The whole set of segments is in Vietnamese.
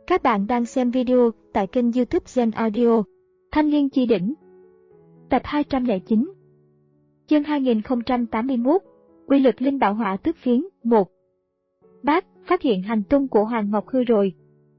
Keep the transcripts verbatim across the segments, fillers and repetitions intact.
Các bạn đang xem video tại kênh YouTube Gen Audio. Thanh Liên Chi Đỉnh. Tập hai trăm lẻ chín. Chương hai nghìn không trăm tám mươi mốt. Quy lực linh bảo hỏa tước phiến. một. Bác, phát hiện hành tung của Hoàng Ngọc Hư rồi.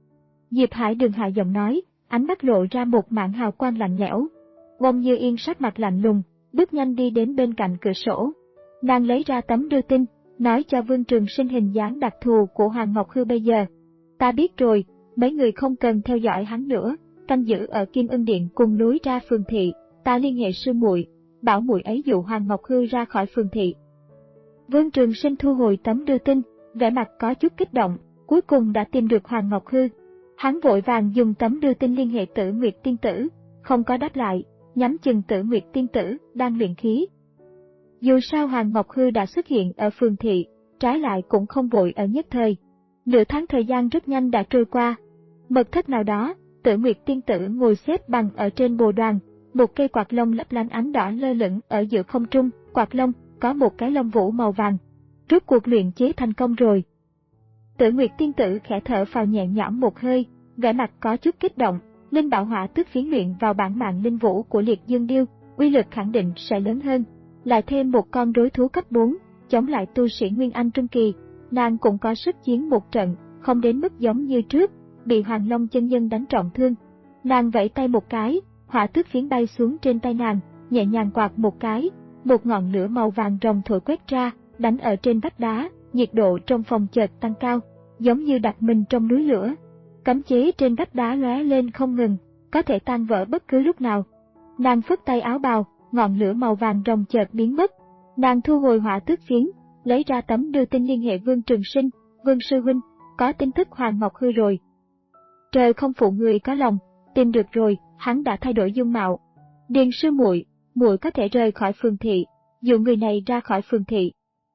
Diệp Hải Đường hạ giọng nói, ánh mắt lộ ra một mảng hào quang lạnh lẽo. Wong Như Yên sắc mặt lạnh lùng, bước nhanh đi đến bên cạnh cửa sổ. Nàng lấy ra tấm đưa tin, nói cho Vương Trường Sinh hình dáng đặc thù của Hoàng Ngọc Hư bây giờ. Ta biết rồi, mấy người không cần theo dõi hắn nữa, canh giữ ở Kim Ưng Điện cùng lối ra phường thị, ta liên hệ sư muội, bảo muội ấy dụ Hoàng Ngọc Hư ra khỏi phường thị. Vương Trường Sinh thu hồi tấm đưa tin, vẻ mặt có chút kích động, cuối cùng đã tìm được Hoàng Ngọc Hư. Hắn vội vàng dùng tấm đưa tin liên hệ Tử Nguyệt Tiên Tử, không có đáp lại, nhắm chừng Tử Nguyệt Tiên Tử đang luyện khí. Dù sao Hoàng Ngọc Hư đã xuất hiện ở phường thị, trái lại cũng không vội ở nhất thời. Nửa tháng thời gian rất nhanh đã trôi qua. Mật thất nào đó, Tử Nguyệt Tiên Tử ngồi xếp bằng ở trên bồ đoàn, một cây quạt lông lấp lánh ánh đỏ lơ lửng ở giữa không trung, quạt lông có một cái lông vũ màu vàng. Rốt cuộc luyện chế thành công rồi. Tử Nguyệt Tiên Tử khẽ thở phào nhẹ nhõm một hơi, vẻ mặt có chút kích động. Linh bảo hỏa tước phiến luyện vào bản mạng linh vũ của Liệt Dương Điêu, uy lực khẳng định sẽ lớn hơn. Lại thêm một con đối thú cấp bốn, chống lại tu sĩ Nguyên Anh Trung Kỳ, nàng cũng có sức chiến một trận, không đến mức giống như trước, bị Hoàng Long chân nhân đánh trọng thương. Nàng vẫy tay một cái, hỏa tước phiến bay xuống trên tay nàng, nhẹ nhàng quạt một cái, một ngọn lửa màu vàng rồng thổi quét ra, đánh ở trên vách đá, nhiệt độ trong phòng chợt tăng cao, giống như đặt mình trong núi lửa. Cấm chế trên vách đá lóe lên không ngừng, có thể tan vỡ bất cứ lúc nào. Nàng phất tay áo bào, ngọn lửa màu vàng rồng chợt biến mất. Nàng thu hồi hỏa tước phiến, lấy ra tấm đưa tin liên hệ Vương Trường Sinh, Vương sư huynh, có tin tức Hoàng Ngọc Hư rồi. Trời không phụ người có lòng, tìm được rồi, hắn đã thay đổi dung mạo. Điền sư muội, muội có thể rời khỏi phường thị, dụ người này ra khỏi phường thị.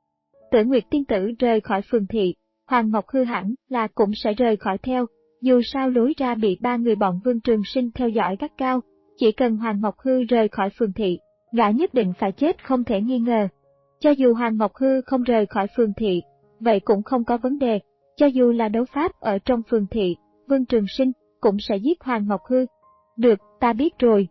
Tử Nguyệt Tiên Tử rời khỏi phường thị, Hoàng Ngọc Hư hẳn là cũng sẽ rời khỏi theo. Dù sao lối ra bị ba người bọn Vương Trường Sinh theo dõi gắt cao, chỉ cần Hoàng Ngọc Hư rời khỏi phường thị, gã nhất định phải chết không thể nghi ngờ. Cho dù Hoàng Ngọc Hư không rời khỏi phường thị, vậy cũng không có vấn đề. Cho dù là đấu pháp ở trong phường thị, Vương Trường Sinh cũng sẽ giết Hoàng Ngọc Hư. Được, ta biết rồi.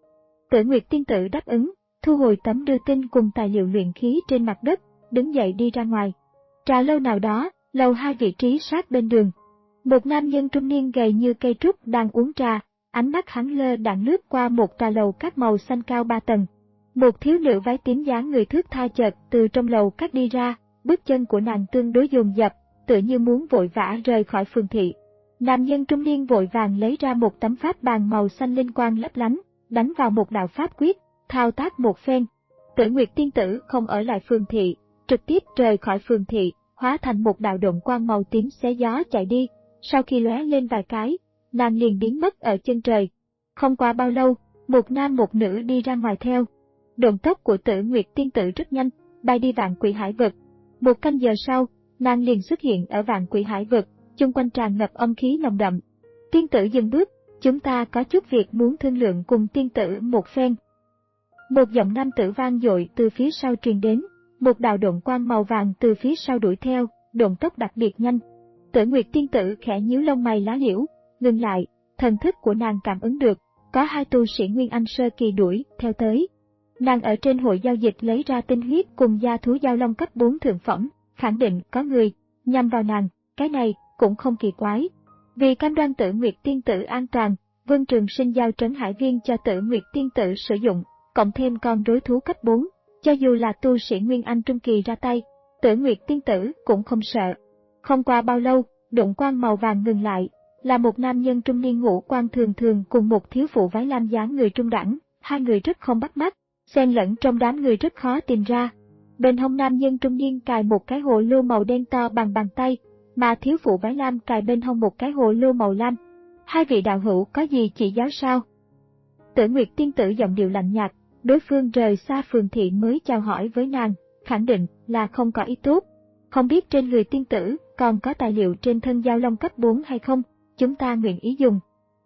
Tử Nguyệt Tiên Tử đáp ứng, thu hồi tấm đưa tin cùng tài liệu luyện khí trên mặt đất, đứng dậy đi ra ngoài. Trà lâu nào đó, lầu hai vị trí sát bên đường. Một nam nhân trung niên gầy như cây trúc đang uống trà, ánh mắt hắn lơ đãng lướt qua một trà lầu các màu xanh cao ba tầng. Một thiếu nữ váy tím dáng người thướt tha chợt từ trong lầu các đi ra, bước chân của nàng tương đối dồn dập, tựa như muốn vội vã rời khỏi phường thị. Nam nhân trung niên vội vàng lấy ra một tấm pháp bàn màu xanh linh quang lấp lánh, đánh vào một đạo pháp quyết, thao tác một phen. Tử Nguyệt Tiên Tử không ở lại phường thị, trực tiếp rời khỏi phường thị, hóa thành một đạo độn quang màu tím xé gió chạy đi. Sau khi lóe lên vài cái, nàng liền biến mất ở chân trời. Không qua bao lâu, một nam một nữ đi ra ngoài theo. Độn tốc của Tử Nguyệt Tiên Tử rất nhanh, bay đi Vạn Quỷ Hải Vực. Một canh giờ sau, nàng liền xuất hiện ở Vạn Quỷ Hải Vực, chung quanh tràn ngập âm khí nồng đậm. Tiên tử dừng bước, chúng ta có chút việc muốn thương lượng cùng tiên tử một phen. Một giọng nam tử vang dội từ phía sau truyền đến, một đạo độn quang màu vàng từ phía sau đuổi theo, độn tốc đặc biệt nhanh. Tử Nguyệt Tiên Tử khẽ nhíu lông mày lá liễu, ngừng lại, thần thức của nàng cảm ứng được, có hai tu sĩ Nguyên Anh sơ kỳ đuổi theo tới. Nàng ở trên hội giao dịch lấy ra tinh huyết cùng gia thú giao long cấp bốn thượng phẩm, khẳng định có người nhằm vào nàng, cái này cũng không kỳ quái. Vì cam đoan Tử Nguyệt Tiên Tử an toàn, Vương Trường Sinh giao trấn hải viên cho Tử Nguyệt Tiên Tử sử dụng, cộng thêm con đối thú cấp bốn, cho dù là tu sĩ Nguyên Anh Trung Kỳ ra tay, Tử Nguyệt Tiên Tử cũng không sợ. Không qua bao lâu, độn quang màu vàng ngừng lại, là một nam nhân trung niên ngũ quan thường thường cùng một thiếu phụ váy lam dáng người trung đẳng, hai người rất không bắt mắt, xen lẫn trong đám người rất khó tìm ra. Bên hông nam nhân trung niên cài một cái hồ lô màu đen to bằng bàn tay, mà thiếu phụ váy lam cài bên hông một cái hồ lô màu lam. Hai vị đạo hữu có gì chỉ giáo sao? Tử Nguyệt Tiên Tử giọng điệu lạnh nhạt, đối phương rời xa phường thị mới chào hỏi với nàng, khẳng định là không có ý tốt. Không biết trên người tiên tử còn có tài liệu trên thân giao long cấp bốn hay không, chúng ta nguyện ý dùng.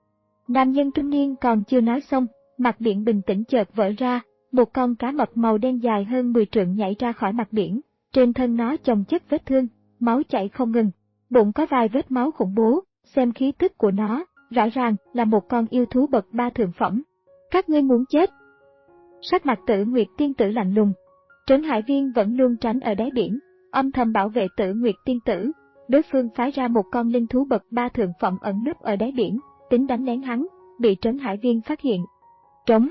Nam nhân trung niên còn chưa nói xong, mặt biển bình tĩnh chợt vỡ ra, một con cá mập màu đen dài hơn mười trượng nhảy ra khỏi mặt biển, trên thân nó chồng chất vết thương, máu chảy không ngừng, bụng có vài vết máu khủng bố, xem khí tức của nó, rõ ràng là một con yêu thú bậc ba thượng phẩm. Các ngươi muốn chết. Sắc mặt Tử Nguyệt tiên tử lạnh lùng. Trấn Hải Viên vẫn luôn tránh ở đáy biển, âm thầm bảo vệ Tử Nguyệt tiên tử. Đối phương phái ra một con linh thú bậc ba thượng phẩm ẩn núp ở đáy biển, tính đánh lén hắn, bị Trấn Hải Viên phát hiện. Trống.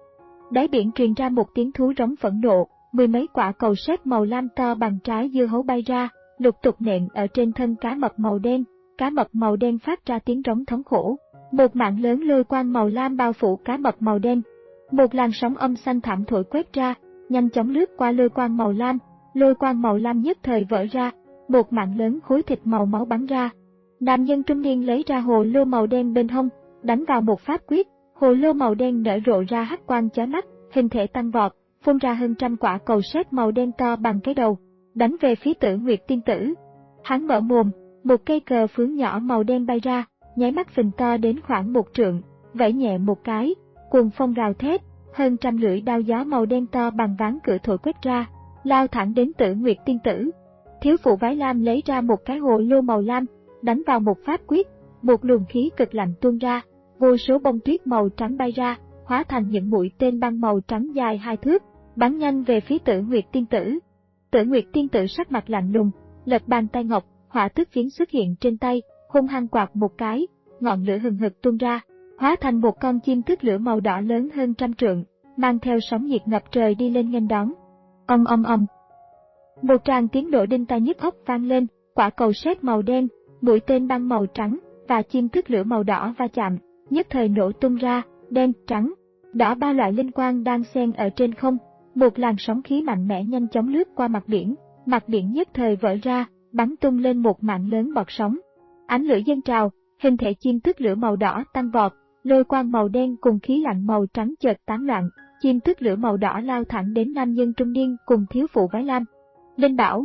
Đáy biển truyền ra một tiếng thú rống phẫn nộ, mười mấy quả cầu sét màu lam to bằng trái dưa hấu bay ra, lục tục nện ở trên thân cá mập màu đen. Cá mập màu đen phát ra tiếng rống thống khổ. Một mạng lớn lôi quang màu lam bao phủ cá mập màu đen. Một làn sóng âm xanh thảm thổi quét ra, nhanh chóng lướt qua lôi quang màu lam. Lôi quang màu lam nhất thời vỡ ra, một mạng lớn khối thịt màu máu bắn ra. Nam nhân trung niên lấy ra hồ lô màu đen bên hông, đánh vào một pháp quyết. Hồ lô màu đen nở rộ ra hắc quang chói mắt, hình thể tăng vọt, phun ra hơn trăm quả cầu sét màu đen to bằng cái đầu, đánh về phía Tử Nguyệt tiên tử. Hắn mở mồm, một cây cờ phướng nhỏ màu đen bay ra, nháy mắt phình to đến khoảng một trượng, vẫy nhẹ một cái, cuồng phong gào thét, hơn trăm lưỡi đao gió màu đen to bằng ván cửa thổi quét ra, lao thẳng đến Tử Nguyệt tiên tử. Thiếu phụ Váy Lam lấy ra một cái hồ lô màu lam, đánh vào một pháp quyết, một luồng khí cực lạnh tuôn ra, vô số bông tuyết màu trắng bay ra, hóa thành những mũi tên băng màu trắng dài hai thước, bắn nhanh về phía Tử Nguyệt tiên tử. Tử Nguyệt tiên tử sắc mặt lạnh lùng, lật bàn tay ngọc, hỏa tước phiến xuất hiện trên tay, hung hăng quạt một cái, ngọn lửa hừng hực tuôn ra, hóa thành một con chim tước lửa màu đỏ lớn hơn trăm trượng, mang theo sóng nhiệt ngập trời đi lên nghênh đón. Ầm ầm ầm. Một tràng tiếng nổ đinh tai nhức óc vang lên, quả cầu sét màu đen, mũi tên băng màu trắng và chim tước lửa màu đỏ va chạm, nhất thời nổ tung ra, đen, trắng, đỏ ba loại linh quang đang xen ở trên không, một làn sóng khí mạnh mẽ nhanh chóng lướt qua mặt biển, mặt biển nhất thời vỡ ra, bắn tung lên một mạng lớn bọt sóng. Ánh lửa dâng trào, hình thể chim tước lửa màu đỏ tăng vọt, lôi quang màu đen cùng khí lạnh màu trắng chợt tán loạn, chim tước lửa màu đỏ lao thẳng đến nam nhân trung niên cùng thiếu phụ Váy Lam. Linh bảo.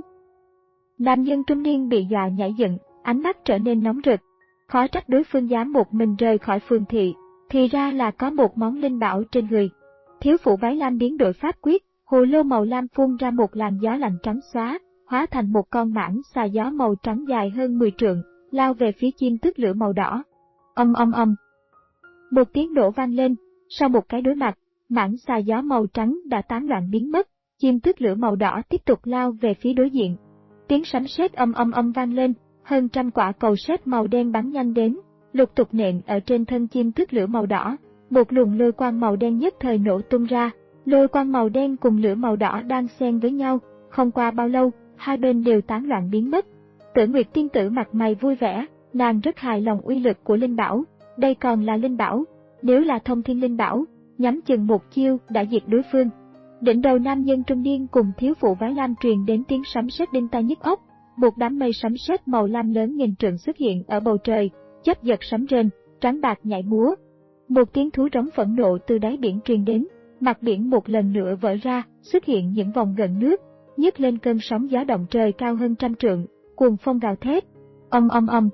Nam nhân trung niên bị dọa nhảy dựng, ánh mắt trở nên nóng rực. Khó trách đối phương dám một mình rời khỏi phường thị, thì ra là có một món linh bảo trên người. Thiếu phụ Váy Lam biến đổi pháp quyết, hồ lô màu lam phun ra một làn gió lạnh trắng xóa, hóa thành một con mãng xà gió màu trắng dài hơn mười trượng, lao về phía chim tước lửa màu đỏ. Ầm ầm ầm. Một tiếng nổ vang lên, sau một cái đối mặt, mãng xà gió màu trắng đã tán loạn biến mất, chim tước lửa màu đỏ tiếp tục lao về phía đối diện. Tiếng sấm sét âm âm âm vang lên, hơn trăm quả cầu sét màu đen bắn nhanh đến, lục tục nện ở trên thân chim tước lửa màu đỏ. Một luồng lôi quang màu đen nhất thời nổ tung ra, lôi quang màu đen cùng lửa màu đỏ đang xen với nhau, không qua bao lâu, hai bên đều tán loạn biến mất. Tử Nguyệt tiên tử mặt mày vui vẻ, nàng rất hài lòng uy lực của linh bảo, đây còn là linh bảo, nếu là thông thiên linh bảo, nhắm chừng một chiêu đã diệt đối phương. Đỉnh đầu nam nhân trung niên cùng thiếu phụ Váy Lam truyền đến tiếng sấm sét đinh tai nhức óc, một đám mây sấm sét màu lam lớn nghìn trượng xuất hiện ở bầu trời, chớp giật sấm rền, trắng bạc nhảy múa. Một tiếng thú rống phẫn nộ từ đáy biển truyền đến, mặt biển một lần nữa vỡ ra, xuất hiện những vòng gợn nước, nhấc lên cơn sóng gió động trời cao hơn trăm trượng, cuồng phong gào thét. Ầm ầm ầm.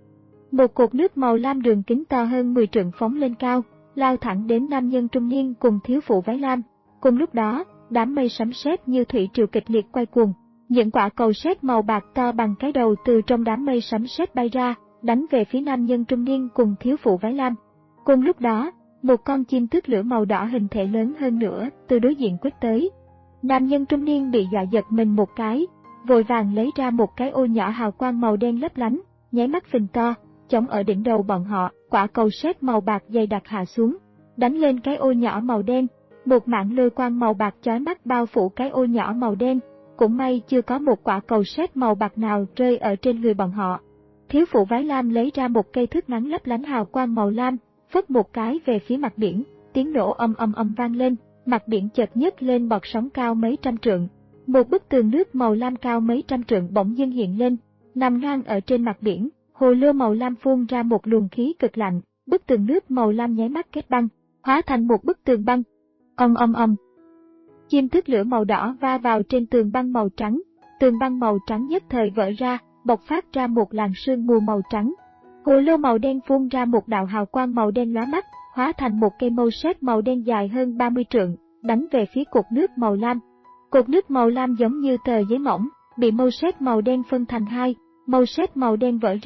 Một cột nước màu lam đường kính to hơn mười trượng phóng lên cao, lao thẳng đến nam nhân trung niên cùng thiếu phụ Váy Lam. Cùng lúc đó, đám mây sấm sét như thủy triều kịch liệt quay cuồng, những quả cầu sét màu bạc to bằng cái đầu từ trong đám mây sấm sét bay ra, đánh về phía nam nhân trung niên cùng thiếu phụ Váy Lam. Cùng lúc đó, một con chim tước lửa màu đỏ hình thể lớn hơn nữa từ đối diện quét tới. Nam nhân trung niên bị dọa giật mình một cái, vội vàng lấy ra một cái ô nhỏ hào quang màu đen lấp lánh, nháy mắt phình to, chống ở đỉnh đầu bọn họ, quả cầu sét màu bạc dày đặc hạ xuống, đánh lên cái ô nhỏ màu đen. Một mảng lôi quang màu bạc chói mắt bao phủ cái ô nhỏ màu đen, cũng may chưa có một quả cầu sét màu bạc nào rơi ở trên người bọn họ. Thiếu phụ Váy Lam lấy ra một cây thước ngắn lấp lánh hào quang màu lam, phất một cái về phía mặt biển, tiếng nổ ầm ầm ầm vang lên, mặt biển chợt nhấc lên bọt sóng cao mấy trăm trượng. Một bức tường nước màu lam cao mấy trăm trượng bỗng dưng hiện lên, nằm ngang ở trên mặt biển, hồ lô màu lam phun ra một luồng khí cực lạnh, bức tường nước màu lam nháy mắt kết băng, hóa thành một bức tường băng. Ầm ầm ầm. Chim tước lửa màu đỏ va vào trên tường băng màu trắng, tường băng màu trắng nhất thời vỡ ra, bộc phát ra một làn sương mù màu trắng. Hồ lô màu đen phun ra một đạo hào quang màu đen lóa mắt, hóa thành một cây mâu sét màu đen dài hơn ba mươi trượng, đánh về phía cột nước màu lam. Cột nước màu lam giống như tờ giấy mỏng, bị mâu sét màu đen phân thành hai, mâu sét màu đen vỡ ra,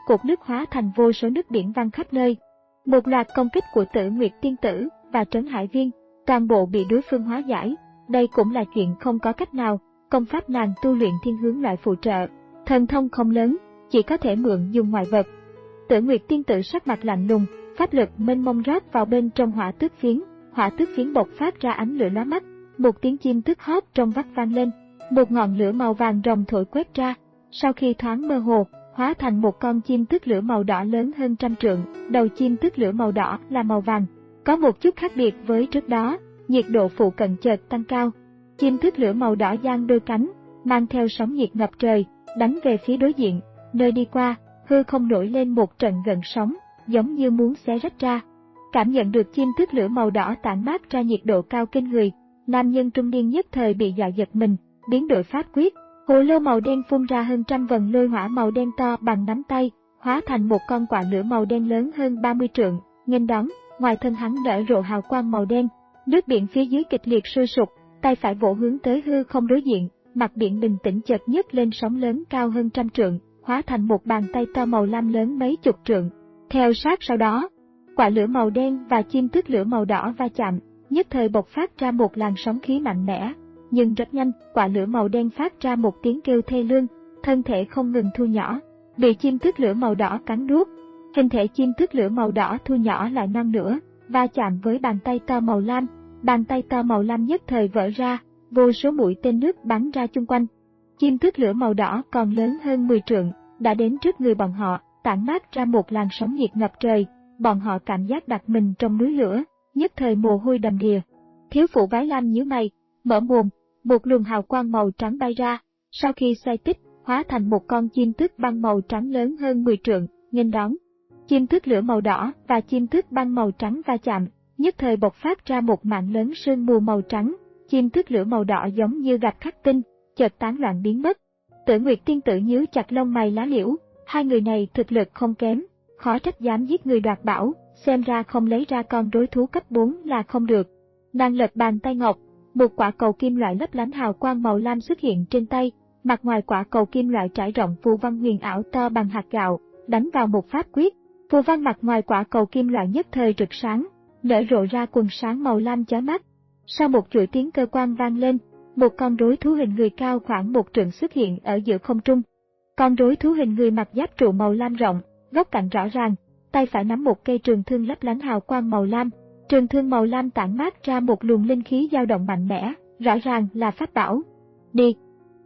cột nước hóa thành vô số nước biển văng khắp nơi. Một loạt công kích của Tử Nguyệt Tiên Tử và Trấn Hải Viên, toàn bộ bị đối phương hóa giải. Đây cũng là chuyện không có cách nào, công pháp nàng tu luyện thiên hướng loại phụ trợ, thần thông không lớn, chỉ có thể mượn dùng ngoại vật. Tử Nguyệt Tiên Tử sắc mặt lạnh lùng, pháp lực mênh mông rót vào bên trong hỏa tước phiến, hỏa tước phiến bộc phát ra ánh lửa lóa mắt, một tiếng chim tức hót trong vắt vang lên, một ngọn lửa màu vàng rồng thổi quét ra, sau khi thoáng mơ hồ, hóa thành một con chim tức lửa màu đỏ lớn hơn trăm trượng, đầu chim tức lửa màu đỏ là màu vàng, có một chút khác biệt với trước đó, nhiệt độ phụ cận chợt tăng cao. Chim tức lửa màu đỏ giang đôi cánh, mang theo sóng nhiệt ngập trời, đánh về phía đối diện, nơi đi qua, hư không nổi lên một trận gợn sóng, giống như muốn xé rách ra. Cảm nhận được chim tức lửa màu đỏ tản mát ra nhiệt độ cao kinh người, nam nhân trung niên nhất thời bị dọa giật mình, biến đổi pháp quyết, hồ lô màu đen phun ra hơn trăm vần lôi hỏa màu đen to bằng nắm tay, hóa thành một con quạ lửa màu đen lớn hơn ba mươi trượng, nghênh đón, ngoài thân hắn nở rộ hào quang màu đen, nước biển phía dưới kịch liệt sôi sục, tay phải vỗ hướng tới hư không đối diện, mặt biển bình tĩnh chợt nhấc lên sóng lớn cao hơn trăm trượng, hóa thành một bàn tay to màu lam lớn mấy chục trượng. Theo sát sau đó, quả lửa màu đen và chim tức lửa màu đỏ va chạm, nhất thời bộc phát ra một làn sóng khí mạnh mẽ, nhưng rất nhanh, quả lửa màu đen phát ra một tiếng kêu thê lương, thân thể không ngừng thu nhỏ, bị chim tức lửa màu đỏ cắn nuốt. Hình thể chim tức lửa màu đỏ thu nhỏ lại non nữa, va chạm với bàn tay to màu lam, bàn tay to màu lam nhất thời vỡ ra, vô số mũi tên nước bắn ra chung quanh. Chim tức lửa màu đỏ còn lớn hơn mười trượng, đã đến trước người bọn họ, tản mát ra một làn sóng nhiệt ngập trời, bọn họ cảm giác đặt mình trong núi lửa, nhất thời mồ hôi đầm đìa. Thiếu phụ Vái Lam nhíu mày, mở mồm, một luồng hào quang màu trắng bay ra, sau khi xoay tích, hóa thành một con chim tức băng màu trắng lớn hơn mười trượng, nghênh đón. Chim tức lửa màu đỏ và chim tức băng màu trắng va chạm, nhất thời bộc phát ra một mảng lớn sương mù màu trắng, chim tức lửa màu đỏ giống như gạch khắc tinh, chợt tán loạn biến mất. Tử Nguyệt Tiên Tử nhíu chặt lông mày lá liễu, hai người này thực lực không kém, khó trách dám giết người đoạt bảo, xem ra không lấy ra con đối thú cấp bốn là không được. Nàng lật bàn tay ngọc, một quả cầu kim loại lấp lánh hào quang màu lam xuất hiện trên tay, mặt ngoài quả cầu kim loại trải rộng phù văn huyền ảo to bằng hạt gạo, đánh vào một pháp quyết, phù văn mặt ngoài quả cầu kim loại nhất thời rực sáng, nở rộ ra quần sáng màu lam chói mắt. Sau một chuỗi tiếng cơ quan vang lên, một con rối thú hình người cao khoảng một trượng xuất hiện ở giữa không trung. Con rối thú hình người mặc giáp trụ màu lam rộng, góc cạnh rõ ràng, tay phải nắm một cây trường thương lấp lánh hào quang màu lam. Trường thương màu lam tản mát ra một luồng linh khí dao động mạnh mẽ, rõ ràng là pháp bảo. Đi!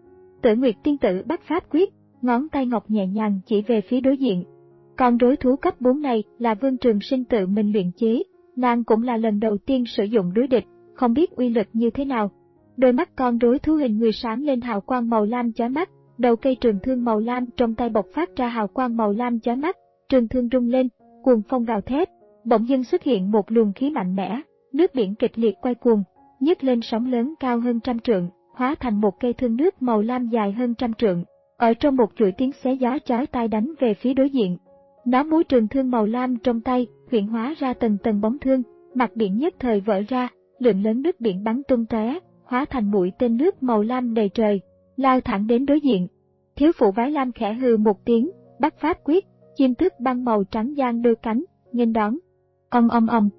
Tử Nguyệt Tiên Tử bắt pháp quyết, ngón tay ngọc nhẹ nhàng chỉ về phía đối diện. Con rối thú cấp bốn này là Vương Trường Sinh tự mình luyện chế, nàng cũng là lần đầu tiên sử dụng đối địch, không biết uy lực như thế nào. Đôi mắt con rối thú hình người sáng lên hào quang màu lam chói mắt, đầu cây trường thương màu lam trong tay bộc phát ra hào quang màu lam chói mắt, trường thương rung lên, cuồng phong gào thét, bỗng dưng xuất hiện một luồng khí mạnh mẽ, nước biển kịch liệt quay cuồng, nhấc lên sóng lớn cao hơn trăm trượng, hóa thành một cây thương nước màu lam dài hơn trăm trượng, ở trong một chuỗi tiếng xé gió chói tai đánh về phía đối diện. Nó múa trường thương màu lam trong tay, huyễn hóa ra tầng tầng bóng thương, mặt biển nhất thời vỡ ra, lượng lớn nước biển bắn tung tóe, hóa thành mũi tên nước màu lam đầy trời, lao thẳng đến đối diện. Thiếu phụ Vái Lam khẽ hừ một tiếng, bắt pháp quyết, chim tức băng màu trắng giang đôi cánh, nghênh đón. Ong ong ong.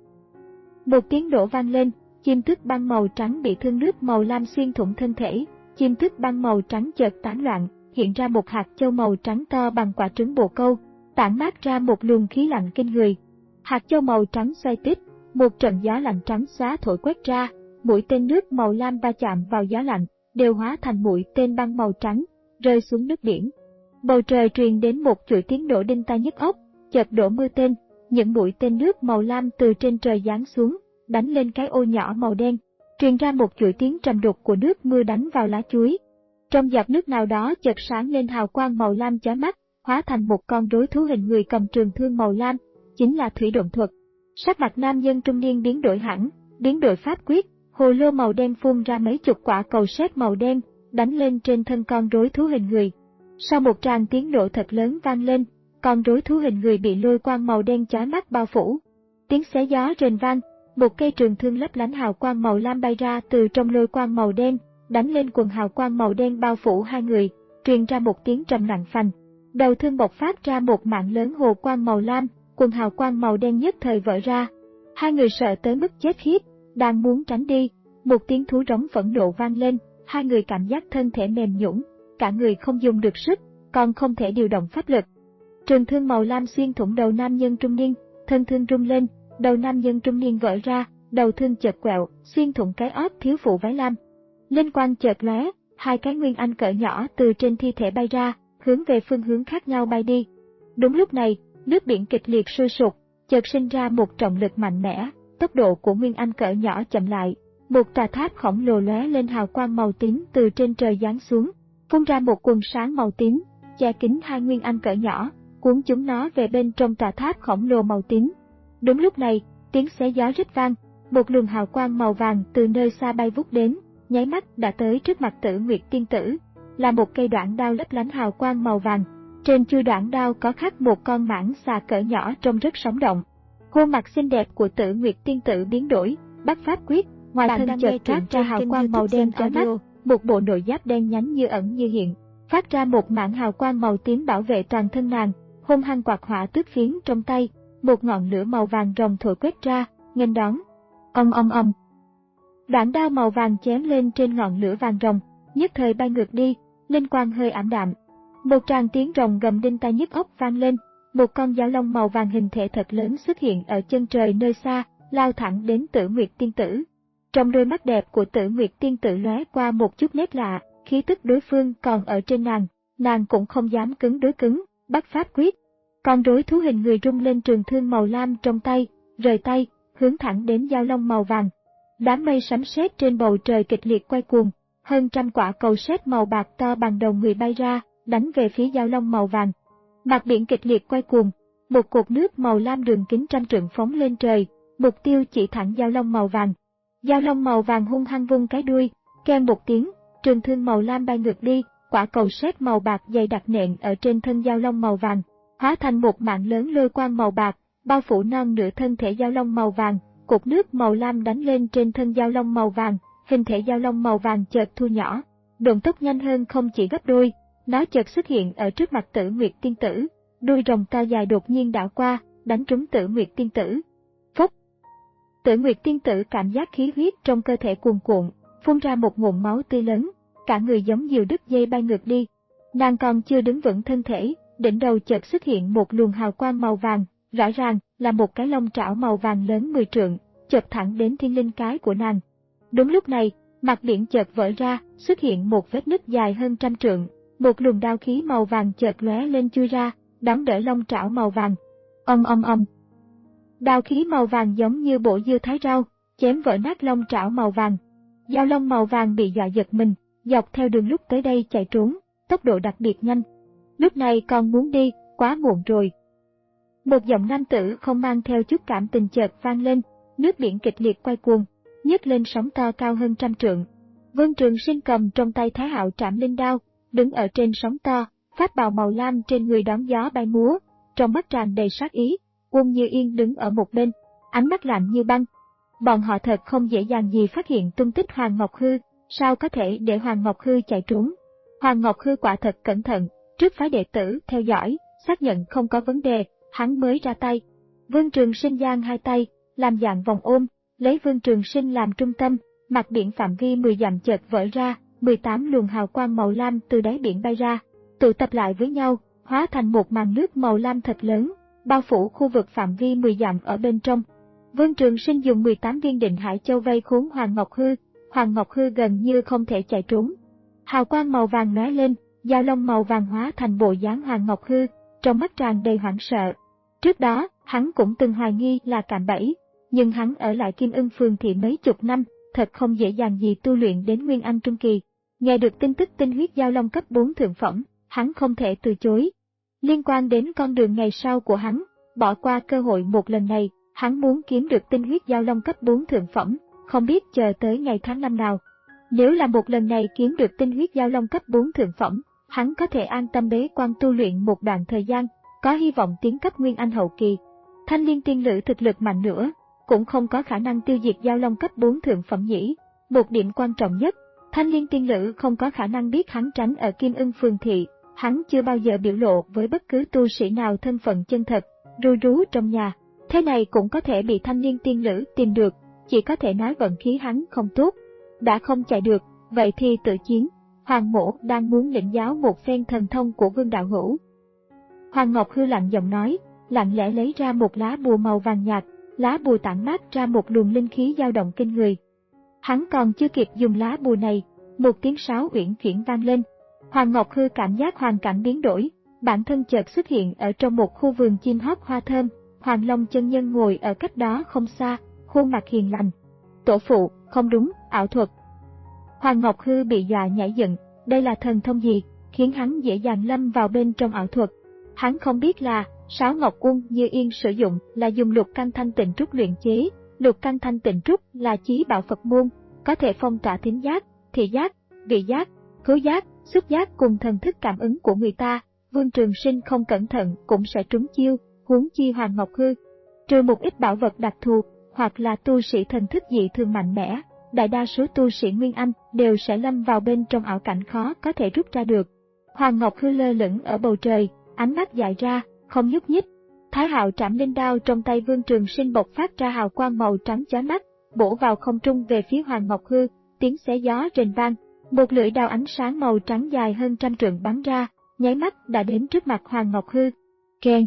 Một tiếng nổ vang lên, chim tức băng màu trắng bị thương nước màu lam xuyên thủng thân thể, chim tức băng màu trắng chợt tán loạn, hiện ra một hạt châu màu trắng to bằng quả trứng bồ câu, tản mát ra một luồng khí lạnh kinh người. Hạt châu màu trắng xoay tít, một trận gió lạnh trắng xóa thổi quét ra, mũi tên nước màu lam va chạm vào gió lạnh, đều hóa thành mũi tên băng màu trắng, rơi xuống nước biển. Bầu trời truyền đến một chuỗi tiếng nổ đinh tai nhức óc, chợt đổ mưa tên, những mũi tên nước màu lam từ trên trời giáng xuống, đánh lên cái ô nhỏ màu đen, truyền ra một chuỗi tiếng trầm đục của nước mưa đánh vào lá chuối. Trong giọt nước nào đó chợt sáng lên hào quang màu lam chói mắt, hóa thành một con rối thú hình người cầm trường thương màu lam, chính là thủy độn thuật. Sắc mặt nam nhân trung niên biến đổi hẳn, biến đổi pháp quyết, hồ lô màu đen phun ra mấy chục quả cầu sét màu đen, đánh lên trên thân con rối thú hình người. Sau một tràng tiếng nổ thật lớn vang lên, con rối thú hình người bị lôi quang màu đen chói mắt bao phủ. Tiếng xé gió rền vang, một cây trường thương lấp lánh hào quang màu lam bay ra từ trong lôi quang màu đen, đánh lên quần hào quang màu đen bao phủ hai người, truyền ra một tiếng trầm nặng phành. Đầu thương bộc phát ra một mạng lớn hồ quang màu lam, quần hào quang màu đen nhất thời vỡ ra. Hai người sợ tới mức chết khiếp, đang muốn tránh đi, một tiếng thú rống phẫn nộ vang lên, hai người cảm giác thân thể mềm nhũn, cả người không dùng được sức, còn không thể điều động pháp lực. Trường thương màu lam xuyên thủng đầu nam nhân trung niên, thân thương rung lên, đầu nam nhân trung niên vỡ ra, đầu thương chợt quẹo, xuyên thủng cái ót thiếu phụ váy lam. Linh quang chợt lóe, hai cái nguyên anh cỡ nhỏ từ trên thi thể bay ra, hướng về phương hướng khác nhau bay đi. Đúng lúc này, nước biển kịch liệt sôi sục, chợt sinh ra một trọng lực mạnh mẽ, tốc độ của nguyên anh cỡ nhỏ chậm lại. Một tòa tháp khổng lồ lóe lên hào quang màu tím từ trên trời giáng xuống, phun ra một quần sáng màu tím, che kín hai nguyên anh cỡ nhỏ, cuốn chúng nó về bên trong tòa tháp khổng lồ màu tím. Đúng lúc này, tiếng xé gió rít vang, một luồng hào quang màu vàng từ nơi xa bay vút đến, nháy mắt đã tới trước mặt Tử Nguyệt tiên tử, là một cây đoạn đao lấp lánh hào quang màu vàng. Trên chuôi đoạn đao có khắc một con mãng xà cỡ nhỏ trông rất sống động. Khuôn mặt xinh đẹp của Tử Nguyệt tiên tử biến đổi, bắt pháp quyết, ngoài thân chợt phát ra hào quang màu đen chói mắt, một bộ nội giáp đen nhánh như ẩn như hiện, phát ra một mảng hào quang màu tím bảo vệ toàn thân nàng, hung hăng quạt hỏa tước phiến trong tay, một ngọn lửa màu vàng rồng thổi quét ra, nghênh đón. Ong ong ong. Đoạn đao màu vàng chém lên trên ngọn lửa vàng rồng, nhất thời bay ngược đi, linh quang hơi ảm đạm. Một tràng tiếng rồng gầm đinh tai nhức óc vang lên, một con dao long màu vàng hình thể thật lớn xuất hiện ở chân trời nơi xa, lao thẳng đến Tử Nguyệt tiên tử. Trong đôi mắt đẹp của Tử Nguyệt tiên tử lóe qua một chút nét lạ, khí tức đối phương còn ở trên nàng, nàng cũng không dám cứng đối cứng, bắt pháp quyết. Con rối thú hình người rung lên trường thương màu lam trong tay, rời tay, hướng thẳng đến dao long màu vàng. Đám mây sấm sét trên bầu trời kịch liệt quay cuồng, hơn trăm quả cầu sét màu bạc to bằng đầu người bay ra, đánh về phía dao long màu vàng. Mặt biển kịch liệt quay cuồng, một cột nước màu lam đường kính trăm trượng phóng lên trời, mục tiêu chỉ thẳng dao long màu vàng. Dao long màu vàng hung hăng vung cái đuôi, keng một tiếng, trường thương màu lam bay ngược đi, quả cầu sét màu bạc dày đặc nện ở trên thân dao long màu vàng, hóa thành một mạng lớn lôi quang màu bạc, bao phủ non nửa thân thể dao long màu vàng. Cột nước màu lam đánh lên trên thân dao long màu vàng, hình thể dao long màu vàng chợt thu nhỏ, độn tốc nhanh hơn không chỉ gấp đôi, nó chợt xuất hiện ở trước mặt Tử Nguyệt tiên tử, đuôi rồng to dài đột nhiên đảo qua, đánh trúng Tử Nguyệt tiên tử. Phốc! Tử Nguyệt tiên tử cảm giác khí huyết trong cơ thể cuồn cuộn, phun ra một ngụm máu tươi lớn, cả người giống diều đứt dây bay ngược đi. Nàng còn chưa đứng vững thân thể, đỉnh đầu chợt xuất hiện một luồng hào quang màu vàng, rõ ràng là một cái lông trảo màu vàng lớn mười trượng, chộp thẳng đến thiên linh cái của nàng. Đúng lúc này, mặt biển chợt vỡ ra, xuất hiện một vết nứt dài hơn trăm trượng, một luồng đao khí màu vàng chợt lóe lên chui ra, đón đỡ lông trảo màu vàng. Ong ong ong. Đao khí màu vàng giống như bộ dưa thái rau, chém vỡ nát lông trảo màu vàng. Dao long màu vàng bị dọa giật mình, dọc theo đường lúc tới đây chạy trốn, tốc độ đặc biệt nhanh. Lúc này còn muốn đi, quá muộn rồi. Một giọng nam tử không mang theo chút cảm tình chợt vang lên, nước biển kịch liệt quay cuồng, nhấc lên sóng to cao hơn trăm trượng. Vương Trường Sinh cầm trong tay Thái Hạo Trảm Linh đao, đứng ở trên sóng to, pháp bào màu lam trên người đón gió bay múa, trong mắt tràn đầy sát ý. Uông Như Yên đứng ở một bên, ánh mắt lạnh như băng. Bọn họ thật không dễ dàng gì phát hiện tung tích Hoàng Ngọc Hư, sao có thể để Hoàng Ngọc Hư chạy trốn. Hoàng Ngọc Hư quả thật cẩn thận, trước phái đệ tử theo dõi, xác nhận không có vấn đề, hắn mới ra tay. Vương Trường Sinh giang hai tay, làm dạng vòng ôm, lấy Vương Trường Sinh làm trung tâm, mặt biển phạm vi mười dặm chợt vỡ ra, mười tám luồng hào quang màu lam từ đáy biển bay ra, tụ tập lại với nhau, hóa thành một màn nước màu lam thật lớn, bao phủ khu vực phạm vi mười dặm ở bên trong. Vương Trường Sinh dùng mười tám viên định hải châu vây khốn Hoàng Ngọc Hư, Hoàng Ngọc Hư gần như không thể chạy trốn. Hào quang màu vàng lóe lên, dao long màu vàng hóa thành bộ dáng Hoàng Ngọc Hư, trong mắt tràn đầy hoảng sợ. Trước đó, hắn cũng từng hoài nghi là cạm bẫy, nhưng hắn ở lại Kim Ưng Phường thị mấy chục năm, thật không dễ dàng gì tu luyện đến Nguyên Anh Trung Kỳ. Nghe được tin tức tinh huyết dao long cấp bốn thượng phẩm, hắn không thể từ chối. Liên quan đến con đường ngày sau của hắn, bỏ qua cơ hội một lần này, hắn muốn kiếm được tinh huyết dao long cấp bốn thượng phẩm, không biết chờ tới ngày tháng năm nào. Nếu là một lần này kiếm được tinh huyết dao long cấp bốn thượng phẩm, hắn có thể an tâm bế quan tu luyện một đoạn thời gian, có hy vọng tiến cấp Nguyên Anh hậu kỳ. Thanh Liên tiên nữ thực lực mạnh nữa, cũng không có khả năng tiêu diệt dao long cấp bốn thượng phẩm nhỉ. Một điểm quan trọng nhất, Thanh Liên tiên nữ không có khả năng biết hắn tránh ở Kim Ưng Phường thị, Hắn chưa bao giờ biểu lộ với bất cứ tu sĩ nào thân phận chân thật, ru rú trong nhà. Thế này cũng có thể bị thanh niên tiên lữ tìm được, chỉ có thể nói vận khí hắn không tốt. Đã không chạy được, vậy thì tự chiến. Hoàng Mỗ đang muốn lĩnh giáo một phen thần thông của Vương đạo hữu. Hoàng Ngọc Hư lạnh giọng nói, lặng lẽ lấy ra một lá bùa màu vàng nhạt, lá bùa tản mát ra một luồng linh khí dao động kinh người. Hắn còn chưa kịp dùng lá bùa này, một tiếng sáo uyển chuyển vang lên. Hoàng Ngọc Hư cảm giác hoàn cảnh biến đổi, bản thân chợt xuất hiện ở trong một khu vườn chim hót hoa thơm. Hoàng Long chân nhân ngồi ở cách đó không xa, khuôn mặt hiền lành. Tổ phụ, không đúng, ảo thuật. Hoàng Ngọc Hư bị dọa nhảy dựng, đây là thần thông gì, khiến hắn dễ dàng lâm vào bên trong ảo thuật. Hắn không biết là, sáo ngọc quân Như Yên sử dụng là dùng lục căn thanh tịnh trúc luyện chế. Lục căn thanh tịnh trúc là chí bảo Phật môn, có thể phong tỏa thính giác, thị giác, vị giác, khứu giác, xúc giác cùng thần thức cảm ứng của người ta. Vương Trường Sinh không cẩn thận cũng sẽ trúng chiêu, huống chi Hoàng Ngọc Hư. Trừ một ít bảo vật đặc thù, hoặc là tu sĩ thần thức dị thường mạnh mẽ, đại đa số tu sĩ Nguyên Anh đều sẽ lâm vào bên trong ảo cảnh khó có thể rút ra được. Hoàng Ngọc Hư lơ lửng ở bầu trời, ánh mắt dại ra, không nhúc nhích. Thái Hạo Trảm Linh Đao trong tay Vương Trường Sinh bộc phát ra hào quang màu trắng chói mắt, bổ vào không trung về phía Hoàng Ngọc Hư, tiếng xé gió rền vang. Một lưỡi đao ánh sáng màu trắng dài hơn trăm trượng bắn ra, nháy mắt đã đến trước mặt Hoàng Ngọc Hư. Keng!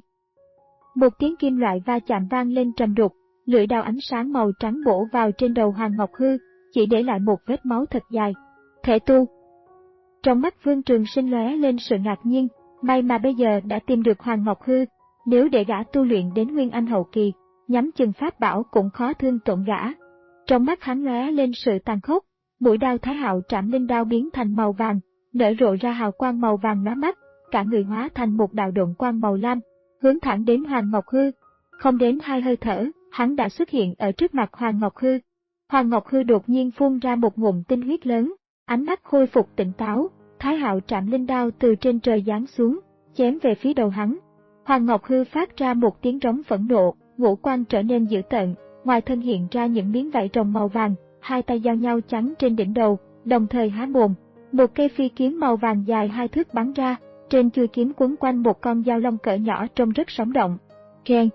Một tiếng kim loại va chạm vang lên trầm đục, lưỡi đao ánh sáng màu trắng bổ vào trên đầu Hoàng Ngọc Hư, chỉ để lại một vết máu thật dài. Thể tu! Trong mắt Vương Trường Sinh lóe lên sự ngạc nhiên, may mà bây giờ đã tìm được Hoàng Ngọc Hư, nếu để gã tu luyện đến Nguyên Anh hậu kỳ, nhắm chừng pháp bảo cũng khó thương tổn gã. Trong mắt hắn lóe lên sự tàn khốc, mũi đao Thái Hạo Trảm Linh Đao biến thành màu vàng, nở rộ ra hào quang màu vàng lóa mắt, cả người hóa thành một đạo độn quang màu lam, hướng thẳng đến Hoàng Ngọc Hư. Không đến hai hơi thở, hắn đã xuất hiện ở trước mặt Hoàng Ngọc Hư. Hoàng Ngọc Hư đột nhiên phun ra một ngụm tinh huyết lớn, ánh mắt khôi phục tỉnh táo, Thái Hạo Trảm Linh Đao từ trên trời giáng xuống, chém về phía đầu hắn. Hoàng Ngọc Hư phát ra một tiếng rống phẫn nộ, ngũ quan trở nên dữ tợn, ngoài thân hiện ra những miếng vảy rồng màu vàng, hai tay giao nhau chắn trên đỉnh đầu, đồng thời há mồm. Một cây phi kiếm màu vàng dài hai thước bắn ra, trên chuôi kiếm quấn quanh một con dao long cỡ nhỏ trông rất sống động. Keng!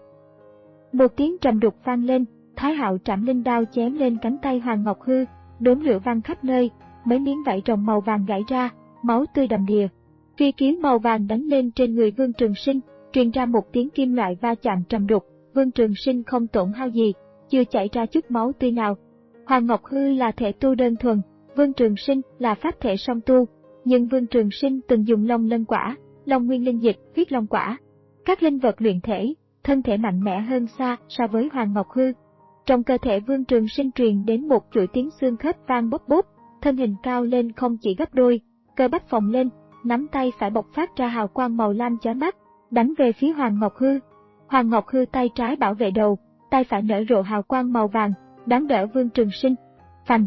Một tiếng trầm đục vang lên, Thái Hạo Trảm Linh Đao chém lên cánh tay Hoàng Ngọc Hư, đốm lửa văng khắp nơi, mấy miếng vảy rồng màu vàng gãy ra, máu tươi đầm đìa. Phi kiếm màu vàng đánh lên trên người Vương Trường Sinh, truyền ra một tiếng kim loại va chạm trầm đục. Vương Trường Sinh không tổn hao gì, chưa chảy ra chút máu tươi nào. Hoàng Ngọc Hư là thể tu đơn thuần, Vương Trường Sinh là pháp thể song tu, nhưng Vương Trường Sinh từng dùng Long Lân Quả, Long Nguyên Linh Dịch, Huyết Long Quả, các linh vật luyện thể, thân thể mạnh mẽ hơn xa so với Hoàng Ngọc Hư. Trong cơ thể Vương Trường Sinh truyền đến một chuỗi tiếng xương khớp vang bốp bốp, thân hình cao lên không chỉ gấp đôi, cơ bắp phồng lên, nắm tay phải bộc phát ra hào quang màu lam chói mắt, đánh về phía Hoàng Ngọc Hư. Hoàng Ngọc Hư tay trái bảo vệ đầu, tay phải nở rộ hào quang màu vàng, đón đỡ Vương Trường Sinh. Phành!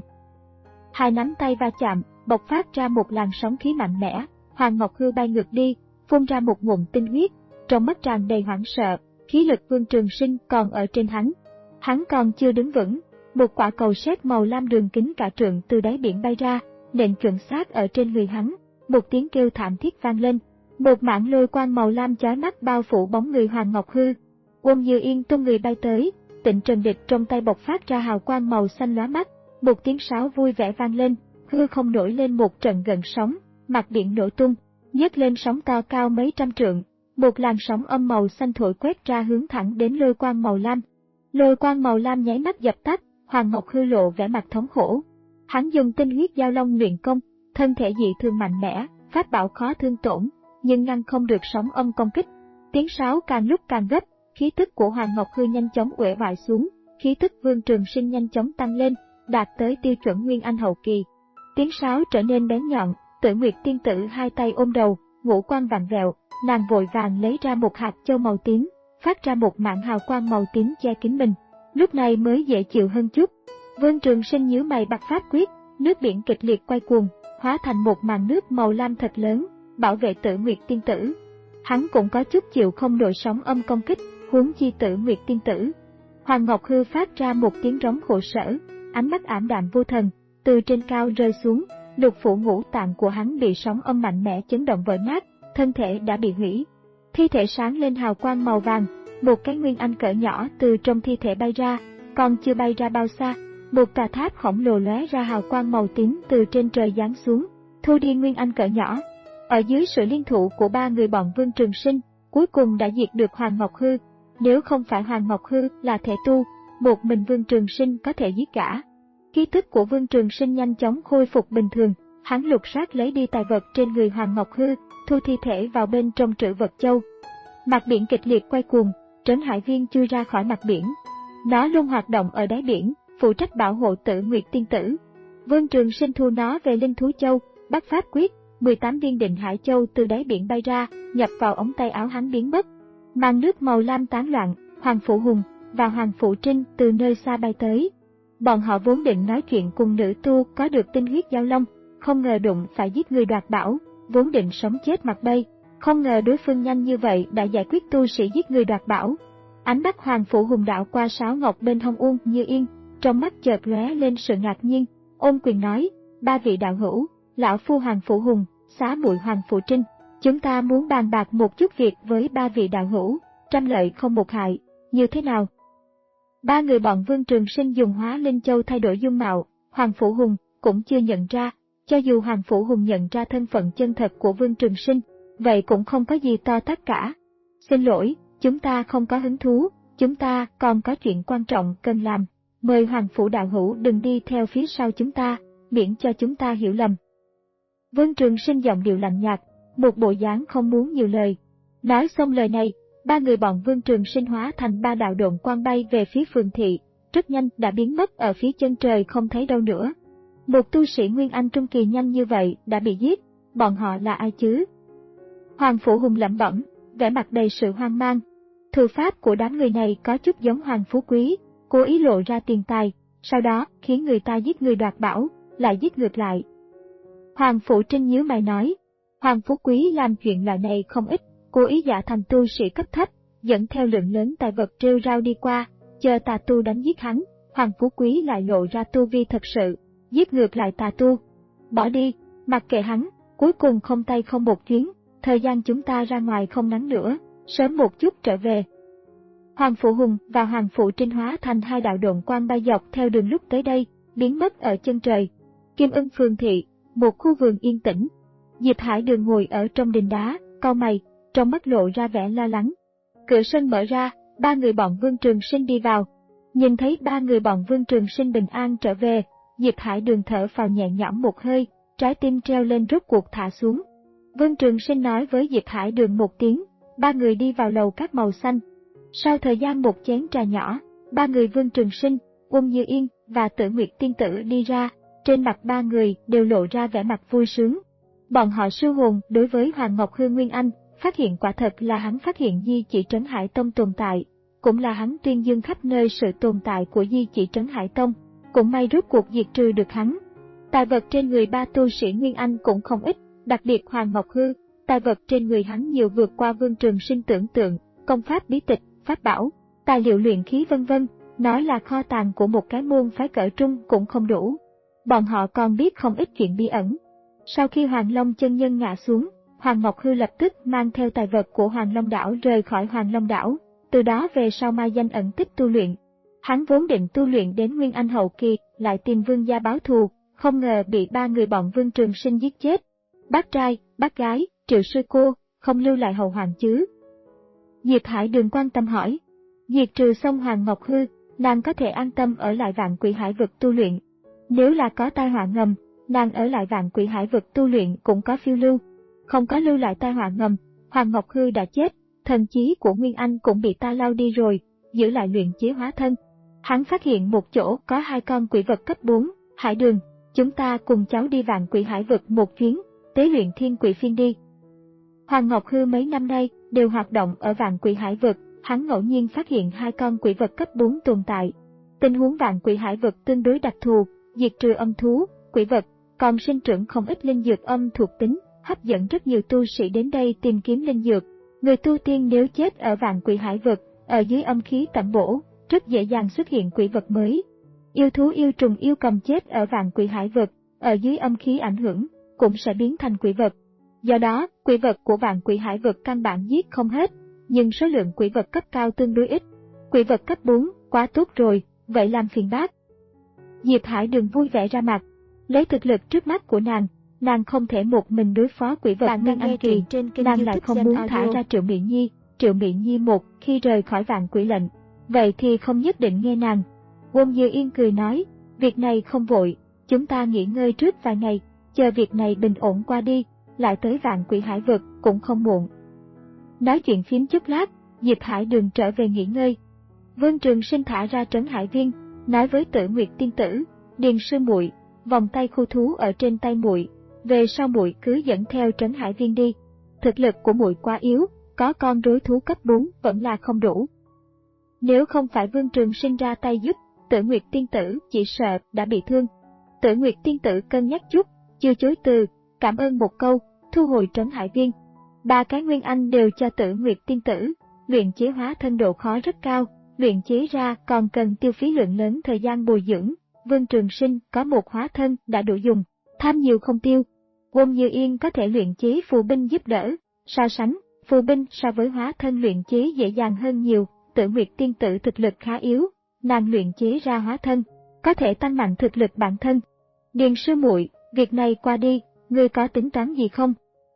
Hai nắm tay va chạm, bộc phát ra một làn sóng khí mạnh mẽ, Hoàng Ngọc Hư bay ngược đi, phun ra một ngụm tinh huyết, trong mắt tràn đầy hoảng sợ, khí lực Vương Trường Sinh còn ở trên hắn. Hắn còn chưa đứng vững, một quả cầu sét màu lam đường kính cả trượng từ đáy biển bay ra, nện chuẩn xác ở trên người hắn, một tiếng kêu thảm thiết vang lên, một mảng lôi quang màu lam chói mắt bao phủ bóng người Hoàng Ngọc Hư. Quân Như Yên tung người bay tới, Tịnh Trần Địch trong tay bộc phát ra hào quang màu xanh lóa mắt, một tiếng sáo vui vẻ vang lên, hư không nổi lên một trận gợn sóng, mặt biển nổ tung, nhấc lên sóng to cao mấy trăm trượng, một làn sóng âm màu xanh thổi quét ra hướng thẳng đến lôi quang màu lam. Lôi quang màu lam nháy mắt dập tắt, Hoàng Ngọc Hư lộ vẻ mặt thống khổ. Hắn dùng tinh huyết giao long luyện công, thân thể dị thường mạnh mẽ, pháp bảo khó thương tổn, nhưng ngăn không được sóng âm công kích. Tiếng sáo càng lúc càng gấp, khí tức của Hoàng Ngọc Hư nhanh chóng uể oải xuống, khí tức Vương Trường Sinh nhanh chóng tăng lên, đạt tới tiêu chuẩn Nguyên Anh hậu kỳ. Tiếng sáo trở nên bén nhọn, Tử Nguyệt tiên tử hai tay ôm đầu, ngũ quan vặn vẹo, nàng vội vàng lấy ra một hạt châu màu tím, phát ra một mảng hào quang màu tím che kín mình, lúc này mới dễ chịu hơn chút. Vương Trường Sinh nhíu mày bật pháp quyết, nước biển kịch liệt quay cuồng, hóa thành một màn nước màu lam thật lớn, bảo vệ Tử Nguyệt tiên tử. Hắn cũng có chút chịu không nổi sóng âm công kích, huống chi Tử Nguyệt tiên tử. Hoàng Ngọc Hư phát ra một tiếng rống khổ sở, ánh mắt ảm đạm vô thần, từ trên cao rơi xuống, lục phủ ngũ tạng của hắn bị sóng âm mạnh mẽ chấn động vỡ nát, thân thể đã bị hủy. Thi thể sáng lên hào quang màu vàng, một cái nguyên anh cỡ nhỏ từ trong thi thể bay ra, còn chưa bay ra bao xa, một tòa tháp khổng lồ lóe ra hào quang màu tím từ trên trời giáng xuống, thu đi nguyên anh cỡ nhỏ. Ở dưới sự liên thủ của ba người bọn Vương Trường Sinh, cuối cùng đã diệt được Hoàng Ngọc Hư. Nếu không phải Hoàng Ngọc Hư là thể tu, một mình Vương Trường Sinh có thể giết cả. Khí tức của Vương Trường Sinh nhanh chóng khôi phục bình thường, hắn lục soát lấy đi tài vật trên người Hoàng Ngọc Hư, thu thi thể vào bên trong trữ vật châu. Mặt biển kịch liệt quay cuồng, Trấn Hải Viên chui ra khỏi mặt biển. Nó luôn hoạt động ở đáy biển, phụ trách bảo hộ Tử Nguyệt Tiên Tử. Vương Trường Sinh thu nó về Linh Thú Châu, bắt pháp quyết, mười tám viên Định Hải Châu từ đáy biển bay ra, nhập vào ống tay áo hắn biến mất. Màn nước màu lam tán loạn, Hoàng Phụ Hùng và Hoàng Phụ Trinh từ nơi xa bay tới. Bọn họ vốn định nói chuyện cùng nữ tu có được tinh huyết giao long, không ngờ đụng phải giết người đoạt bảo, vốn định sống chết mặt bay, không ngờ đối phương nhanh như vậy đã giải quyết tu sĩ giết người đoạt bảo. Ánh mắt Hoàng Phụ Hùng đảo qua sáo ngọc bên hông Uông Như Yên, trong mắt chợt lóe lên sự ngạc nhiên, ôm quyền nói: ba vị đạo hữu, lão phu Hoàng Phụ Hùng, xá muội Hoàng Phụ Trinh, chúng ta muốn bàn bạc một chút việc với ba vị đạo hữu, trăm lợi không một hại, như thế nào? Ba người bọn Vương Trường Sinh dùng Hóa Linh Châu thay đổi dung mạo, Hoàng Phụ Hùng cũng chưa nhận ra, cho dù Hoàng Phụ Hùng nhận ra thân phận chân thật của Vương Trường Sinh, vậy cũng không có gì to tát cả. Xin lỗi, chúng ta không có hứng thú, chúng ta còn có chuyện quan trọng cần làm, mời Hoàng Phụ đạo hữu đừng đi theo phía sau chúng ta, miễn cho chúng ta hiểu lầm. Vương Trường Sinh giọng điệu lạnh nhạt, một bộ dáng không muốn nhiều lời. Nói xong lời này, ba người bọn Vương Trường Sinh hóa thành ba đạo độn quang bay về phía phường thị, rất nhanh đã biến mất ở phía chân trời không thấy đâu nữa. Một tu sĩ Nguyên Anh Trung Kỳ nhanh như vậy đã bị giết, bọn họ là ai chứ? Hoàng Phụ Hùng lẩm bẩm, vẻ mặt đầy sự hoang mang. Thủ pháp của đám người này có chút giống Hoàng Phú Quý, cố ý lộ ra tiền tài, sau đó khiến người ta giết người đoạt bảo, lại giết ngược lại. Hoàng Phụ Trinh nhíu mày nói, Hoàng Phú Quý làm chuyện loại này không ít, cố ý giả thành tu sĩ cấp thấp, dẫn theo lượng lớn tài vật trêu rao đi qua, chờ tà tu đánh giết hắn, Hoàng Phú Quý lại lộ ra tu vi thật sự, giết ngược lại tà tu. Bỏ đi, mặc kệ hắn, cuối cùng không tay không một chuyến, thời gian chúng ta ra ngoài không nắng nữa, sớm một chút trở về. Hoàng Phụ Hùng và Hoàng Phụ Trinh hóa thành hai đạo độn quang bay dọc theo đường lúc tới đây, biến mất ở chân trời. Kim Ưng Phường Thị, một khu vườn yên tĩnh. Diệp Hải Đường ngồi ở trong đình đá, cau mày, trong mắt lộ ra vẻ lo lắng. Cửa sân mở ra, ba người bọn Vương Trường Sinh đi vào. Nhìn thấy ba người bọn Vương Trường Sinh bình an trở về, Diệp Hải Đường thở phào nhẹ nhõm một hơi, trái tim treo lên rốt cuộc thả xuống. Vương Trường Sinh nói với Diệp Hải Đường một tiếng, ba người đi vào lầu các màu xanh. Sau thời gian một chén trà nhỏ, ba người Vương Trường Sinh, Uông Như Yên và Tử Nguyệt Tiên Tử đi ra, trên mặt ba người đều lộ ra vẻ mặt vui sướng. Bọn họ siêu hồn đối với Hoàng Ngọc Hư Nguyên Anh, phát hiện quả thật là hắn phát hiện di chỉ Trấn Hải Tông tồn tại, cũng là hắn tuyên dương khắp nơi sự tồn tại của di chỉ Trấn Hải Tông, cũng may rốt cuộc diệt trừ được hắn. Tài vật trên người ba tu sĩ Nguyên Anh cũng không ít, đặc biệt Hoàng Ngọc Hư, tài vật trên người hắn nhiều vượt qua Vương Trường Sinh tưởng tượng, công pháp bí tịch, pháp bảo, tài liệu luyện khí vân vân, nói là kho tàng của một cái môn phái cỡ trung cũng không đủ. Bọn họ còn biết không ít chuyện bí ẩn. Sau khi Hoàng Long chân nhân ngã xuống, Hoàng Ngọc Hư lập tức mang theo tài vật của Hoàng Long đảo rời khỏi Hoàng Long đảo, từ đó về sau mai danh ẩn tích tu luyện. Hắn vốn định tu luyện đến Nguyên Anh hậu kỳ, lại tìm Vương gia báo thù, không ngờ bị ba người bọn Vương Trường Sinh giết chết. Bác trai, bác gái, Triệu sư cô, không lưu lại hậu hoàng chứ? Diệp Hải Đường quan tâm hỏi. Diệt trừ xong Hoàng Ngọc Hư, nàng có thể an tâm ở lại Vạn Quỷ Hải vực tu luyện. Nếu là có tai họa ngầm, nàng ở lại Vạn Quỷ Hải vực tu luyện cũng có phiêu lưu. Không có lưu lại tai họa ngầm, Hoàng Ngọc Hư đã chết, thần chí của Nguyên Anh cũng bị ta lao đi rồi, giữ lại luyện chế hóa thân. Hắn phát hiện một chỗ có hai con quỷ vật cấp bốn, Hải Đường, chúng ta cùng cháu đi Vạn Quỷ Hải vực một chuyến, tế luyện thiên quỷ phiên đi. Hoàng Ngọc Hư mấy năm nay đều hoạt động ở Vạn Quỷ Hải vực, hắn ngẫu nhiên phát hiện hai con quỷ vật cấp bốn tồn tại. Tình huống Vạn Quỷ Hải vực tương đối đặc thù, diệt trừ âm thú, quỷ vật, còn sinh trưởng không ít linh dược âm thuộc tính, hấp dẫn rất nhiều tu sĩ đến đây tìm kiếm linh dược. Người tu tiên nếu chết ở Vạn Quỷ Hải vực, ở dưới âm khí tẩm bổ, rất dễ dàng xuất hiện quỷ vật mới. Yêu thú yêu trùng yêu cầm chết ở Vạn Quỷ Hải vực, ở dưới âm khí ảnh hưởng, cũng sẽ biến thành quỷ vật. Do đó, quỷ vật của vạn quỷ hải vực căn bản giết không hết, nhưng số lượng quỷ vật cấp cao tương đối ít. Quỷ vật cấp bốn, quá tốt rồi, vậy làm phiền bác. Diệp Hải Đường vui vẻ ra mặt. Lấy thực lực trước mắt của nàng, nàng không thể một mình đối phó quỷ vật Nguyên Anh Kỳ, nàng lại không muốn thả ra Triệu Mị Nhi. Triệu Mị Nhi một khi rời khỏi vạn quỷ lệnh, vậy thì không nhất định nghe nàng. Won Như Yên cười nói, việc này không vội, chúng ta nghỉ ngơi trước vài ngày, chờ việc này bình ổn qua đi, lại tới vạn quỷ hải vực cũng không muộn. Nói chuyện phím chút lát, Diệp Hải Đường trở về nghỉ ngơi. Vương Trường Sinh thả ra Trấn Hải Viên, nói với Tử Nguyệt Tiên Tử, Điền sư muội, vòng tay khu thú ở trên tay muội, về sau muội cứ dẫn theo Trấn Hải Viên đi. Thực lực của muội quá yếu, có con rối thú cấp bốn vẫn là không đủ. Nếu không phải Vương Trường Sinh ra tay giúp, Tử Nguyệt Tiên Tử chỉ sợ đã bị thương. Tử Nguyệt Tiên Tử cân nhắc chút, chưa chối từ, cảm ơn một câu, thu hồi Trấn Hải Viên. Ba cái Nguyên Anh đều cho Tử Nguyệt Tiên Tử, luyện chế hóa thân độ khó rất cao, luyện chế ra còn cần tiêu phí lượng lớn thời gian bồi dưỡng. Vương Trường Sinh có một hóa thân đã đủ dùng, tham nhiều không tiêu. Won Như Yên có thể luyện chế phù binh giúp đỡ, so sánh, phù binh so với hóa thân luyện chế dễ dàng hơn nhiều. Tử Nguyệt Tiên Tử thực lực khá yếu, nàng luyện chế ra hóa thân, có thể tăng mạnh thực lực bản thân. Điền sư muội, việc này qua đi, ngươi có tính toán gì không?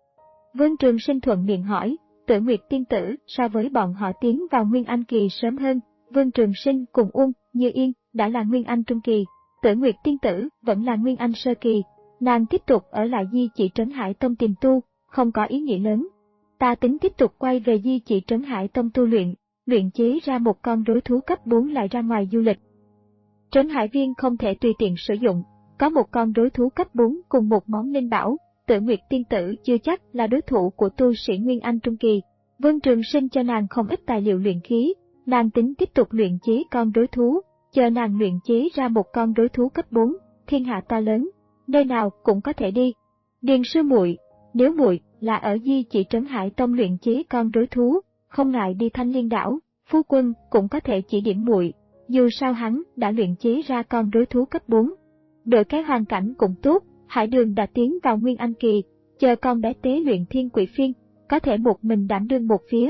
Vương Trường Sinh thuận miệng hỏi. Tử Nguyệt Tiên Tử so với bọn họ tiến vào Nguyên Anh Kỳ sớm hơn, Vương Trường Sinh cùng Uông Như Yên đã là Nguyên Anh Trung Kỳ, Tử Nguyệt Tiên Tử vẫn là Nguyên Anh Sơ Kỳ, nàng tiếp tục ở lại Di Chỉ Trấn Hải Tông tìm tu, không có ý nghĩa lớn. Ta tính tiếp tục quay về Di Chỉ Trấn Hải Tông tu luyện, luyện chế ra một con rối thú cấp bốn lại ra ngoài du lịch. Trấn Hải Viên không thể tùy tiện sử dụng, có một con rối thú cấp bốn cùng một món linh bảo, Tử Nguyệt Tiên Tử chưa chắc là đối thủ của tu sĩ Nguyên Anh Trung Kỳ. Vương Trường Sinh cho nàng không ít tài liệu luyện khí, nàng tính tiếp tục luyện chế con rối thú, chờ nàng luyện chế ra một con rối thú cấp bốn, thiên hạ to lớn, nơi nào cũng có thể đi. Điền sư muội, nếu muội là ở Di Chỉ Trấn Hải Tông luyện chế con rối thú, không ngại đi Thanh Liên đảo, phu quân cũng có thể chỉ điểm muội, dù sao hắn đã luyện chế ra con rối thú cấp bốn. Đổi cái hoàn cảnh cũng tốt, Hải Đường đã tiến vào Nguyên Anh Kỳ, chờ con bé tế luyện Thiên Quỷ Phiên, có thể một mình đảm đương một phía.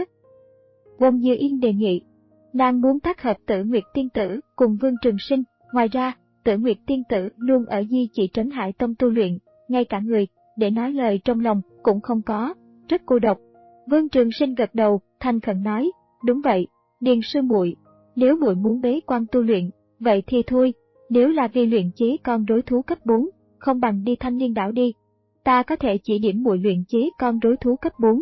Won Như Yên đề nghị, nàng muốn tác hợp Tử Nguyệt Tiên Tử cùng Vương Trường Sinh, ngoài ra, Tử Nguyệt Tiên Tử luôn ở Di Chỉ Trấn Hải Tông tu luyện, ngay cả người, để nói lời trong lòng, cũng không có, rất cô độc. Vương Trường Sinh gật đầu, thành khẩn nói, đúng vậy, Điền sư muội, nếu muội muốn bế quan tu luyện, vậy thì thôi, nếu là vì luyện chế con rối thú cấp bốn, không bằng đi Thanh Liên đảo đi, ta có thể chỉ điểm muội luyện chế con rối thú cấp bốn.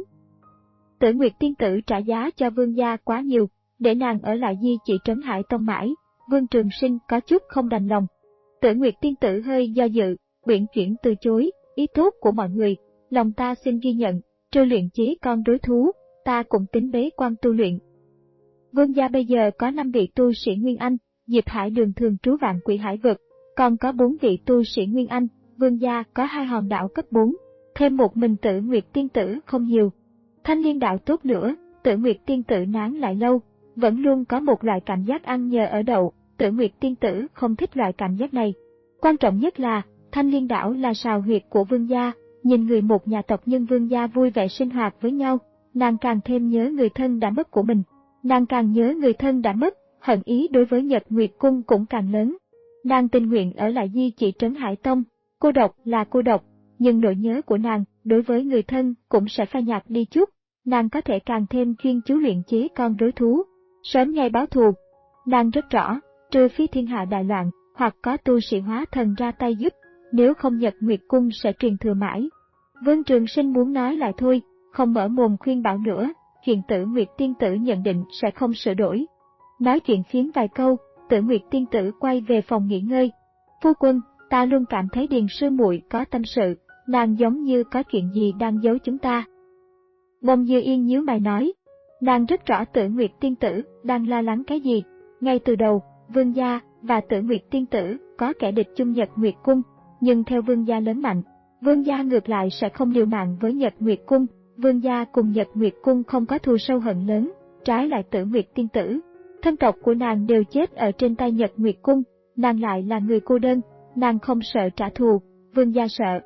Tử Nguyệt Tiên Tử trả giá cho Vương gia quá nhiều, để nàng ở lại Di Chỉ Trấn Hải Tông mãi, Vương Trường Sinh có chút không đành lòng. Tử Nguyệt Tiên Tử hơi do dự, uyển chuyển từ chối, ý tốt của mọi người, lòng ta xin ghi nhận, trừ luyện chế con rối thú, ta cũng tính bế quan tu luyện. Vương gia bây giờ có năm vị tu sĩ Nguyên Anh, Diệp Hải Đường thường trú vạn quỷ hải vực, còn có bốn vị tu sĩ Nguyên Anh, Vương gia có hai hòn đảo cấp bốn, thêm một mình Tử Nguyệt Tiên Tử không nhiều. Thanh Liên đảo tốt nữa, Tử Nguyệt Tiên Tử nán lại lâu, vẫn luôn có một loại cảm giác ăn nhờ ở đậu, Tử Nguyệt Tiên Tử không thích loại cảm giác này. Quan trọng nhất là, Thanh Liên đảo là sào huyệt của Vương gia, nhìn người một nhà tộc nhân Vương gia vui vẻ sinh hoạt với nhau, nàng càng thêm nhớ người thân đã mất của mình. Nàng càng nhớ người thân đã mất, hận ý đối với Nhật Nguyệt Cung cũng càng lớn. Nàng tình nguyện ở lại Di Chỉ Trấn Hải Tông, cô độc là cô độc, nhưng nỗi nhớ của nàng đối với người thân cũng sẽ phai nhạt đi chút. Nàng có thể càng thêm chuyên chú luyện chế con rối thú, sớm ngày báo thù. Nàng rất rõ, trừ phi thiên hạ đại loạn, hoặc có tu sĩ hóa thần ra tay giúp, nếu không Nhật Nguyệt Cung sẽ truyền thừa mãi. Vương Trường Sinh muốn nói lại thôi, không mở mồm khuyên bảo nữa. Chuyện Tử Nguyệt Tiên Tử nhận định sẽ không sửa đổi. Nói chuyện phiếm vài câu, Tử Nguyệt Tiên Tử quay về phòng nghỉ ngơi. Phu quân, ta luôn cảm thấy Điền sư muội có tâm sự, nàng giống như có chuyện gì đang giấu chúng ta. Bông Dư Yên nhíu mày nói, nàng rất rõ Tử Nguyệt Tiên Tử đang lo lắng cái gì. Ngay từ đầu, Vương gia và Tử Nguyệt Tiên Tử có kẻ địch chung Nhật Nguyệt Cung, nhưng theo Vương gia lớn mạnh, Vương gia ngược lại sẽ không liều mạng với Nhật Nguyệt Cung. Vương gia cùng Nhật Nguyệt Cung không có thù sâu hận lớn, trái lại Tử Nguyệt Tiên Tử, thân tộc của nàng đều chết ở trên tay Nhật Nguyệt Cung, nàng lại là người cô đơn, nàng không sợ trả thù, Vương gia sợ.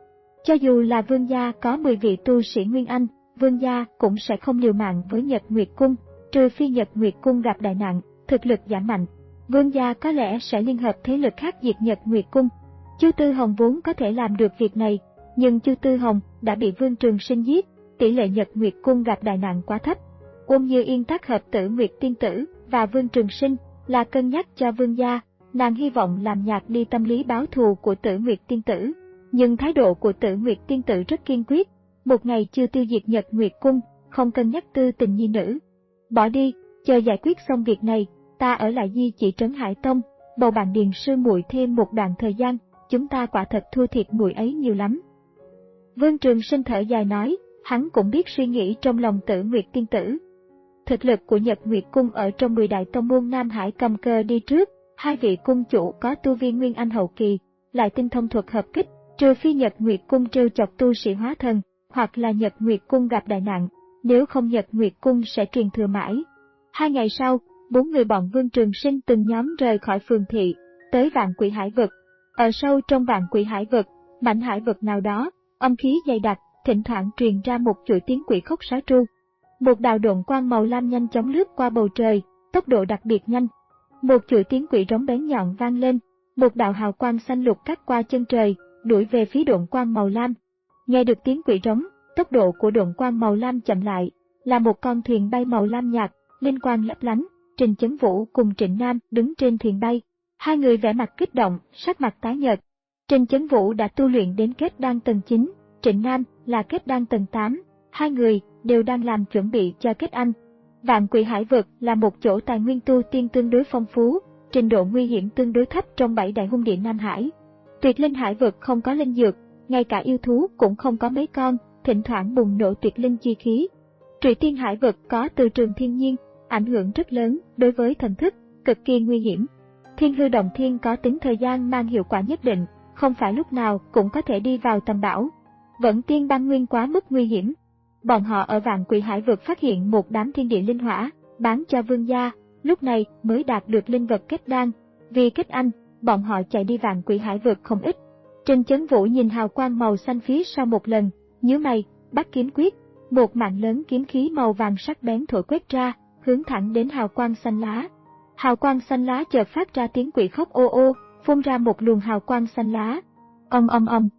Cho dù là vương gia có mười vị tu sĩ Nguyên Anh, vương gia cũng sẽ không liều mạng với Nhật Nguyệt Cung, trừ phi Nhật Nguyệt Cung gặp đại nạn, thực lực giảm mạnh. Vương gia có lẽ sẽ liên hợp thế lực khác diệt Nhật Nguyệt Cung. Chu Tư Hồng vốn có thể làm được việc này, nhưng Chu Tư Hồng đã bị Vương Trường Sinh giết, tỷ lệ Nhật Nguyệt Cung gặp đại nạn quá thấp. Ôn Như Yên tác hợp Tử Nguyệt Tiên Tử và Vương Trường Sinh là cân nhắc cho vương gia, nàng hy vọng làm nhạt đi tâm lý báo thù của Tử Nguyệt Tiên Tử. Nhưng thái độ của Tử Nguyệt Tiên Tử rất kiên quyết, một ngày chưa tiêu diệt Nhật Nguyệt Cung, không cân nhắc tư tình nhi nữ. Bỏ đi, chờ giải quyết xong việc này, ta ở lại Di Chỉ Trấn Hải Tông, bầu bạn Điền sư muội thêm một đoạn thời gian, chúng ta quả thật thua thiệt muội ấy nhiều lắm. Vương Trường Sinh thở dài nói, hắn cũng biết suy nghĩ trong lòng Tử Nguyệt Tiên Tử. Thực lực của Nhật Nguyệt Cung ở trong mười đại tông môn Nam Hải cầm cờ đi trước, hai vị cung chủ có tu vi Nguyên Anh hậu kỳ, lại tinh thông thuật hợp kích, trừ phi Nhật Nguyệt Cung trêu chọc tu sĩ hóa thần, hoặc là Nhật Nguyệt Cung gặp đại nạn, nếu không Nhật Nguyệt Cung sẽ truyền thừa mãi. Hai ngày sau, bốn người bọn Vương Trường Sinh từng nhóm rời khỏi phường thị, tới Vạn Quỷ Hải Vực. Ở sâu trong Vạn Quỷ Hải Vực, mảnh hải vực nào đó, âm khí dày đặc, thỉnh thoảng truyền ra một chuỗi tiếng quỷ khóc sáo tru. Một đạo độn quang màu lam nhanh chóng lướt qua bầu trời, tốc độ đặc biệt nhanh. Một chuỗi tiếng quỷ rống bén nhọn vang lên, một đạo hào quang xanh lục cắt qua chân trời, đuổi về phía độn quang màu lam. Nghe được tiếng quỷ rống, tốc độ của độn quang màu lam chậm lại, là một con thuyền bay màu lam nhạt, linh quang lấp lánh. Trình Chấn Vũ cùng Trịnh Nam đứng trên thuyền bay, hai người vẻ mặt kích động, sắc mặt tái nhợt. Trình Chấn Vũ đã tu luyện đến kết đan tầng chín, Trịnh Nam là kết đan tầng tám, hai người đều đang làm chuẩn bị cho kết anh. Vạn Quỷ Hải Vực là một chỗ tài nguyên tu tiên tương đối phong phú, trình độ nguy hiểm tương đối thấp trong bảy đại hung địa Nam Hải. Tuyệt Linh Hải Vực không có linh dược, ngay cả yêu thú cũng không có mấy con, thỉnh thoảng bùng nổ tuyệt linh chi khí. Trụy Tiên Hải Vực có từ trường thiên nhiên, ảnh hưởng rất lớn đối với thần thức, cực kỳ nguy hiểm. Thiên Hư Động Thiên có tính thời gian mang hiệu quả nhất định, không phải lúc nào cũng có thể đi vào tầm bão. Vẫn Tiên Băng Nguyên quá mức nguy hiểm. Bọn họ ở Vạn Quỷ Hải Vực phát hiện một đám thiên địa linh hỏa, bán cho vương gia, lúc này mới đạt được linh vật kết đan. Vì kết anh, bọn họ chạy đi Vạn Quỷ Hải Vực không ít. Trình Chấn Vũ nhìn hào quang màu xanh phía sau một lần, nhíu mày, bắt kiếm quyết, một mạng lớn kiếm khí màu vàng sắc bén thổi quét ra, hướng thẳng đến hào quang xanh lá. Hào quang xanh lá chợt phát ra tiếng quỷ khóc ô ô, phun ra một luồng hào quang xanh lá. Ong ong ong.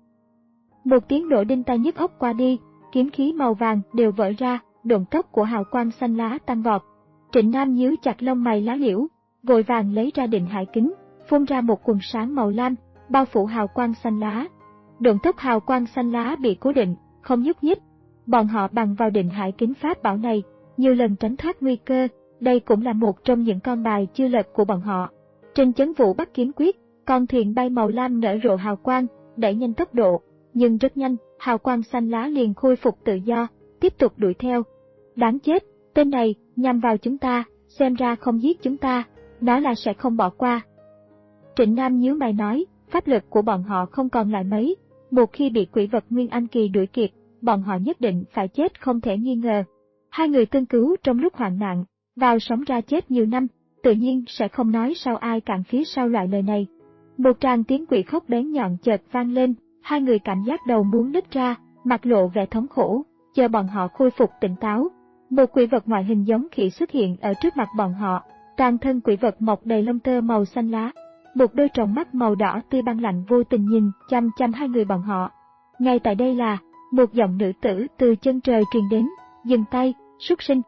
Một tiếng nổ đinh tai nhức óc qua đi, kiếm khí màu vàng đều vỡ ra, độn tốc của hào quang xanh lá tăng vọt. Trịnh Nam nhíu chặt lông mày lá liễu, vội vàng lấy ra định hải kính, phun ra một quần sáng màu lam, bao phủ hào quang xanh lá. Độn tốc hào quang xanh lá bị cố định, không nhúc nhích. Bọn họ bằng vào định hải kính pháp bảo này, nhiều lần tránh thoát nguy cơ, đây cũng là một trong những con bài chưa lật của bọn họ. Trình Chấn Vũ bắt kiếm quyết, con thuyền bay màu lam nở rộ hào quang, đẩy nhanh tốc độ, nhưng rất nhanh, hào quang xanh lá liền khôi phục tự do, tiếp tục đuổi theo. Đáng chết, tên này nhằm vào chúng ta, xem ra không giết chúng ta, nó là sẽ không bỏ qua. Trịnh Nam nhíu mày nói, pháp lực của bọn họ không còn lại mấy, một khi bị quỷ vật Nguyên Anh kỳ đuổi kịp, bọn họ nhất định phải chết không thể nghi ngờ. Hai người tương cứu trong lúc hoạn nạn, vào sống ra chết nhiều năm, tự nhiên sẽ không nói sau ai cạn phía sau loại lời này. Một tràng tiếng quỷ khóc bén nhọn chợt vang lên, hai người cảm giác đầu muốn nứt ra, mặt lộ vẻ thống khổ, chờ bọn họ khôi phục tỉnh táo. Một quỷ vật ngoại hình giống khỉ xuất hiện ở trước mặt bọn họ, toàn thân quỷ vật mọc đầy lông tơ màu xanh lá, một đôi tròng mắt màu đỏ tươi băng lạnh vô tình nhìn chăm chăm hai người bọn họ. Ngay tại đây là, một giọng nữ tử từ chân trời truyền đến, dừng tay, súc sinh.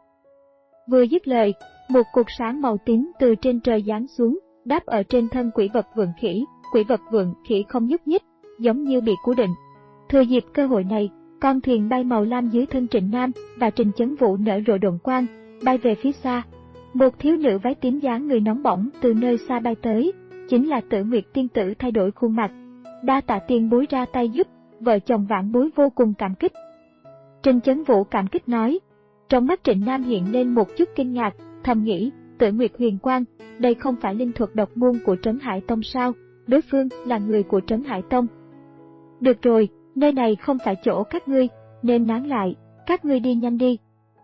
Vừa dứt lời, một cột sáng màu tím từ trên trời giáng xuống, đáp ở trên thân quỷ vật vượn khỉ, quỷ vật vượn khỉ không nhúc nhích, giống như bị cố định. Thừa dịp cơ hội này, con thuyền bay màu lam dưới thân Trịnh Nam và Trình Chấn Vũ nở rộ độn quang, bay về phía xa. Một thiếu nữ váy tím dáng người nóng bỏng từ nơi xa bay tới, chính là Tử Nguyệt Tiên Tử thay đổi khuôn mặt. Đa tạ tiền bối ra tay giúp, vợ chồng Vãn Bối vô cùng cảm kích. Trình Chấn Vũ cảm kích nói. Trong mắt Trịnh Nam hiện lên một chút kinh ngạc, thầm nghĩ, Tử Nguyệt Huyền Quang, đây không phải linh thuật độc môn của Trấn Hải Tông sao, đối phương là người của Trấn Hải Tông. Được rồi, nơi này không phải chỗ các ngươi, nên nán lại, các ngươi đi nhanh đi.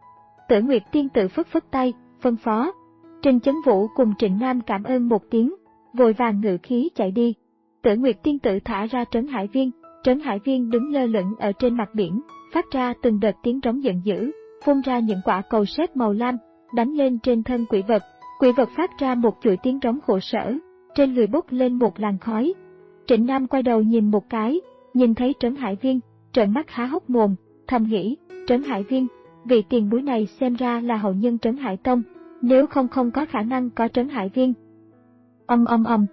Tử Nguyệt Tiên Tử phất phất tay, phân phó. Trình Chấn Vũ cùng Trịnh Nam cảm ơn một tiếng, vội vàng ngự khí chạy đi. Tử Nguyệt Tiên Tử thả ra Trấn Hải Viên, Trấn Hải Viên đứng lơ lửng ở trên mặt biển, phát ra từng đợt tiếng trống giận dữ, phun ra những quả cầu sét màu lam, đánh lên trên thân quỷ vật. Quỷ vật phát ra một chuỗi tiếng trống khổ sở, trên người bốc lên một làn khói. Trịnh Nam quay đầu nhìn một cái, nhìn thấy Trấn Hải Viên, trợn mắt há hốc mồm, thầm nghĩ, Trấn Hải Viên, vị tiền bối này xem ra là hậu nhân Trấn Hải Tông, nếu không không có khả năng có Trấn Hải Viên. Ầm ầm ầm.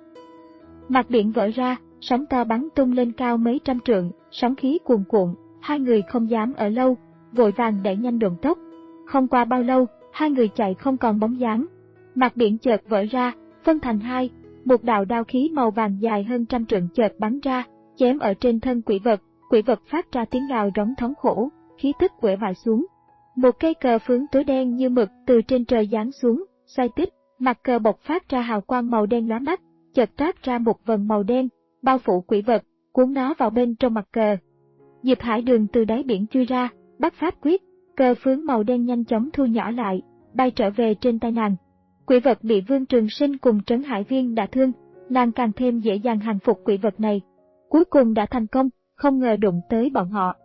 Mặt biển vỡ ra, sóng to bắn tung lên cao mấy trăm trượng, sóng khí cuồn cuộn, hai người không dám ở lâu, vội vàng đẩy nhanh độn tốc. Không qua bao lâu, hai người chạy không còn bóng dáng. Mặt biển chợt vỡ ra, phân thành hai, một đạo đao khí màu vàng dài hơn trăm trượng chợt bắn ra, chém ở trên thân quỷ vật. Quỷ vật phát ra tiếng gào rống thống khổ, khí tức uể oải xuống. Một cây cờ phướng tối đen như mực từ trên trời giáng xuống, xoay tít, mặt cờ bộc phát ra hào quang màu đen lóa mắt, chợt toát ra một vầng màu đen, bao phủ quỷ vật, cuốn nó vào bên trong mặt cờ. Diệp Hải Đường từ đáy biển chui ra, bắt pháp quyết, cờ phướng màu đen nhanh chóng thu nhỏ lại, bay trở về trên tay nàng. Quỷ vật bị Vương Trường Sinh cùng Trấn Hải Viên đả thương, nàng càng thêm dễ dàng hàng phục quỷ vật này. Cuối cùng đã thành công, không ngờ đụng tới bọn họ.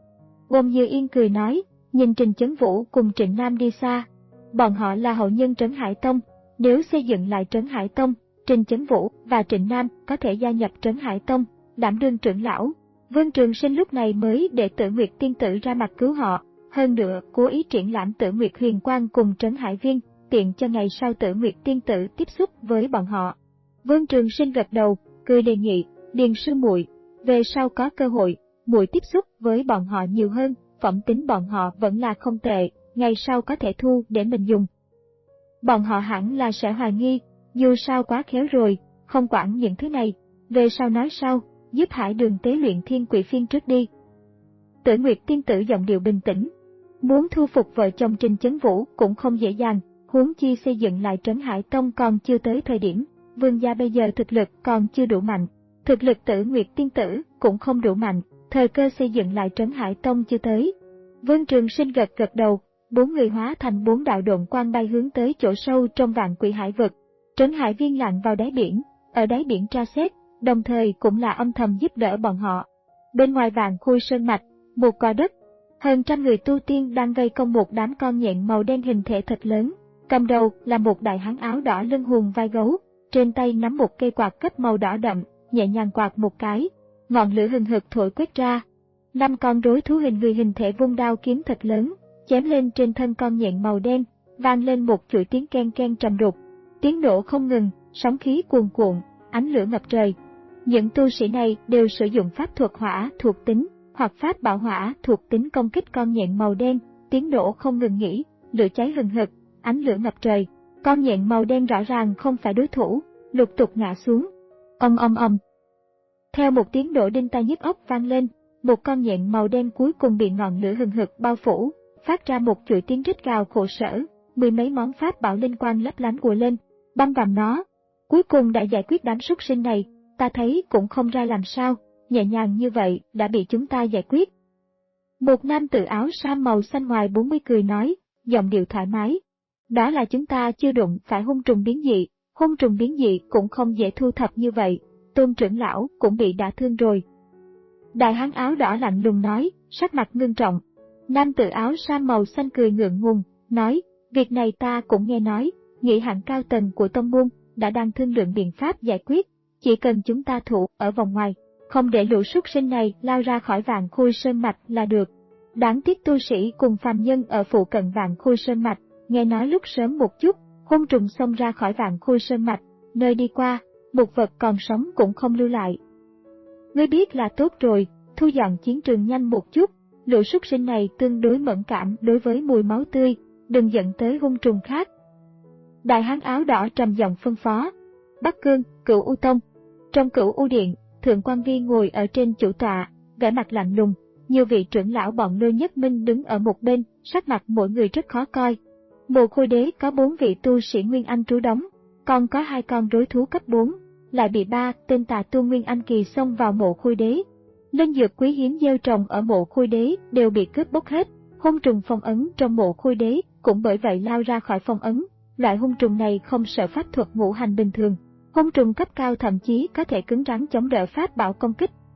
Bồm Như Yên cười nói, nhìn Trình Chấn Vũ cùng Trịnh Nam đi xa. Bọn họ là hậu nhân Trấn Hải Tông, nếu xây dựng lại Trấn Hải Tông, Trình Chấn Vũ và Trịnh Nam có thể gia nhập Trấn Hải Tông, đảm đương trưởng lão. Vương Trường Sinh lúc này mới để Tử Nguyệt tiên tử ra mặt cứu họ, hơn nữa cố ý triển lãm Tử Nguyệt huyền quang cùng Trấn Hải Viên, tiện cho ngày sau Tử Nguyệt tiên tử tiếp xúc với bọn họ. Vương Trường Sinh gật đầu, cười đề nghị, Điền sư muội, về sau có cơ hội, muội tiếp xúc với bọn họ nhiều hơn, phẩm tính bọn họ vẫn là không tệ, ngày sau có thể thu để mình dùng. Bọn họ hẳn là sẽ hoài nghi, dù sao quá khéo rồi, không quản những thứ này, về sau nói sau, giúp Hải Đường tế luyện Thiên Quỷ Phiên trước đi. Tử Nguyệt tiên tử giọng điệu bình tĩnh, muốn thu phục vợ chồng Trình Chấn Vũ cũng không dễ dàng, huống chi xây dựng lại Trấn Hải Tông còn chưa tới thời điểm, Vương gia bây giờ thực lực còn chưa đủ mạnh, thực lực Tử Nguyệt tiên tử cũng không đủ mạnh, thời cơ xây dựng lại Trấn Hải Tông chưa tới. Vương Trường Sinh gật gật đầu, bốn người hóa thành bốn đạo độn quang bay hướng tới chỗ sâu trong vạn quỷ hải vực. Trấn Hải Viên lặn vào đáy biển, ở đáy biển tra xét, đồng thời cũng là âm thầm giúp đỡ bọn họ. Bên ngoài vạn khui sơn mạch, một cò đất, hơn trăm người tu tiên đang vây công một đám con nhện màu đen hình thể thật lớn. Cầm đầu là một đại hán áo đỏ lưng hùn vai gấu, trên tay nắm một cây quạt cấp màu đỏ đậm, nhẹ nhàng quạt một cái, ngọn lửa hừng hực thổi quét ra. Năm con rối thú hình người hình thể vung đao kiếm thật lớn, chém lên trên thân con nhện màu đen, vang lên một chuỗi tiếng ken ken trầm đục. Tiếng nổ không ngừng, sóng khí cuồn cuộn, ánh lửa ngập trời. Những tu sĩ này đều sử dụng pháp thuật hỏa thuộc tính, hoặc pháp bảo hỏa thuộc tính công kích con nhện màu đen, tiếng nổ không ngừng nghỉ, lửa cháy hừng hực, ánh lửa ngập trời. Con nhện màu đen rõ ràng không phải đối thủ, lục tục ngã xuống. Ầm ầm ầm. Theo một tiếng nổ đinh tai nhức óc vang lên, một con nhện màu đen cuối cùng bị ngọn lửa hừng hực bao phủ, phát ra một chuỗi tiếng rít gào khổ sở, mười mấy món pháp bảo linh quang lấp lánh ùa lên, băm vằm nó. Cuối cùng đã giải quyết đám súc sinh này, ta thấy cũng không ra làm sao, nhẹ nhàng như vậy đã bị chúng ta giải quyết. Một nam tử áo sam màu xanh ngoài bốn mươi cười nói, giọng điệu thoải mái. Đó là chúng ta chưa đụng phải hung trùng biến dị, hung trùng biến dị cũng không dễ thu thập như vậy, Tôn trưởng lão cũng bị đả thương rồi. Đại hán áo đỏ lạnh lùng nói, sắc mặt ngưng trọng. Nam tử áo sam màu xanh cười ngượng ngùng, nói, việc này ta cũng nghe nói, nghị hạng cao tầng của tông môn đã đang thương lượng biện pháp giải quyết, chỉ cần chúng ta thủ ở vòng ngoài, không để lũ súc sinh này lao ra khỏi vạn khui sơn mạch là được. Đáng tiếc tu sĩ cùng phàm nhân ở phụ cận vạn khui sơn mạch, nghe nói lúc sớm một chút, hung trùng xông ra khỏi vạn khui sơn mạch, nơi đi qua, một vật còn sống cũng không lưu lại. Ngươi biết là tốt rồi, thu dọn chiến trường nhanh một chút, lũ súc sinh này tương đối mẫn cảm đối với mùi máu tươi, đừng dẫn tới hung trùng khác. Đại hán áo đỏ trầm giọng phân phó. Bắc Cương, Cửu U Tông. Trong Cửu U Điện, Thượng Quan Vi ngồi ở trên chủ tọa, vẻ mặt lạnh lùng, nhiều vị trưởng lão bọn Lôi Nhất Minh đứng ở một bên, sắc mặt mỗi người rất khó coi. Mộ Khôi Đế có bốn vị tu sĩ Nguyên Anh trú đóng, còn có hai con rối thú cấp bốn, lại bị ba tên tà tu Nguyên Anh kỳ xông vào Mộ Khôi Đế. Linh dược quý hiếm gieo trồng ở Mộ Khôi Đế đều bị cướp bóc hết, hung trùng phong ấn trong Mộ Khôi Đế cũng bởi vậy lao ra khỏi phong ấn. Loại hung trùng này không sợ pháp thuật ngũ hành bình thường, hung trùng cấp cao thậm chí có thể cứng rắn chống đỡ pháp bảo công kích,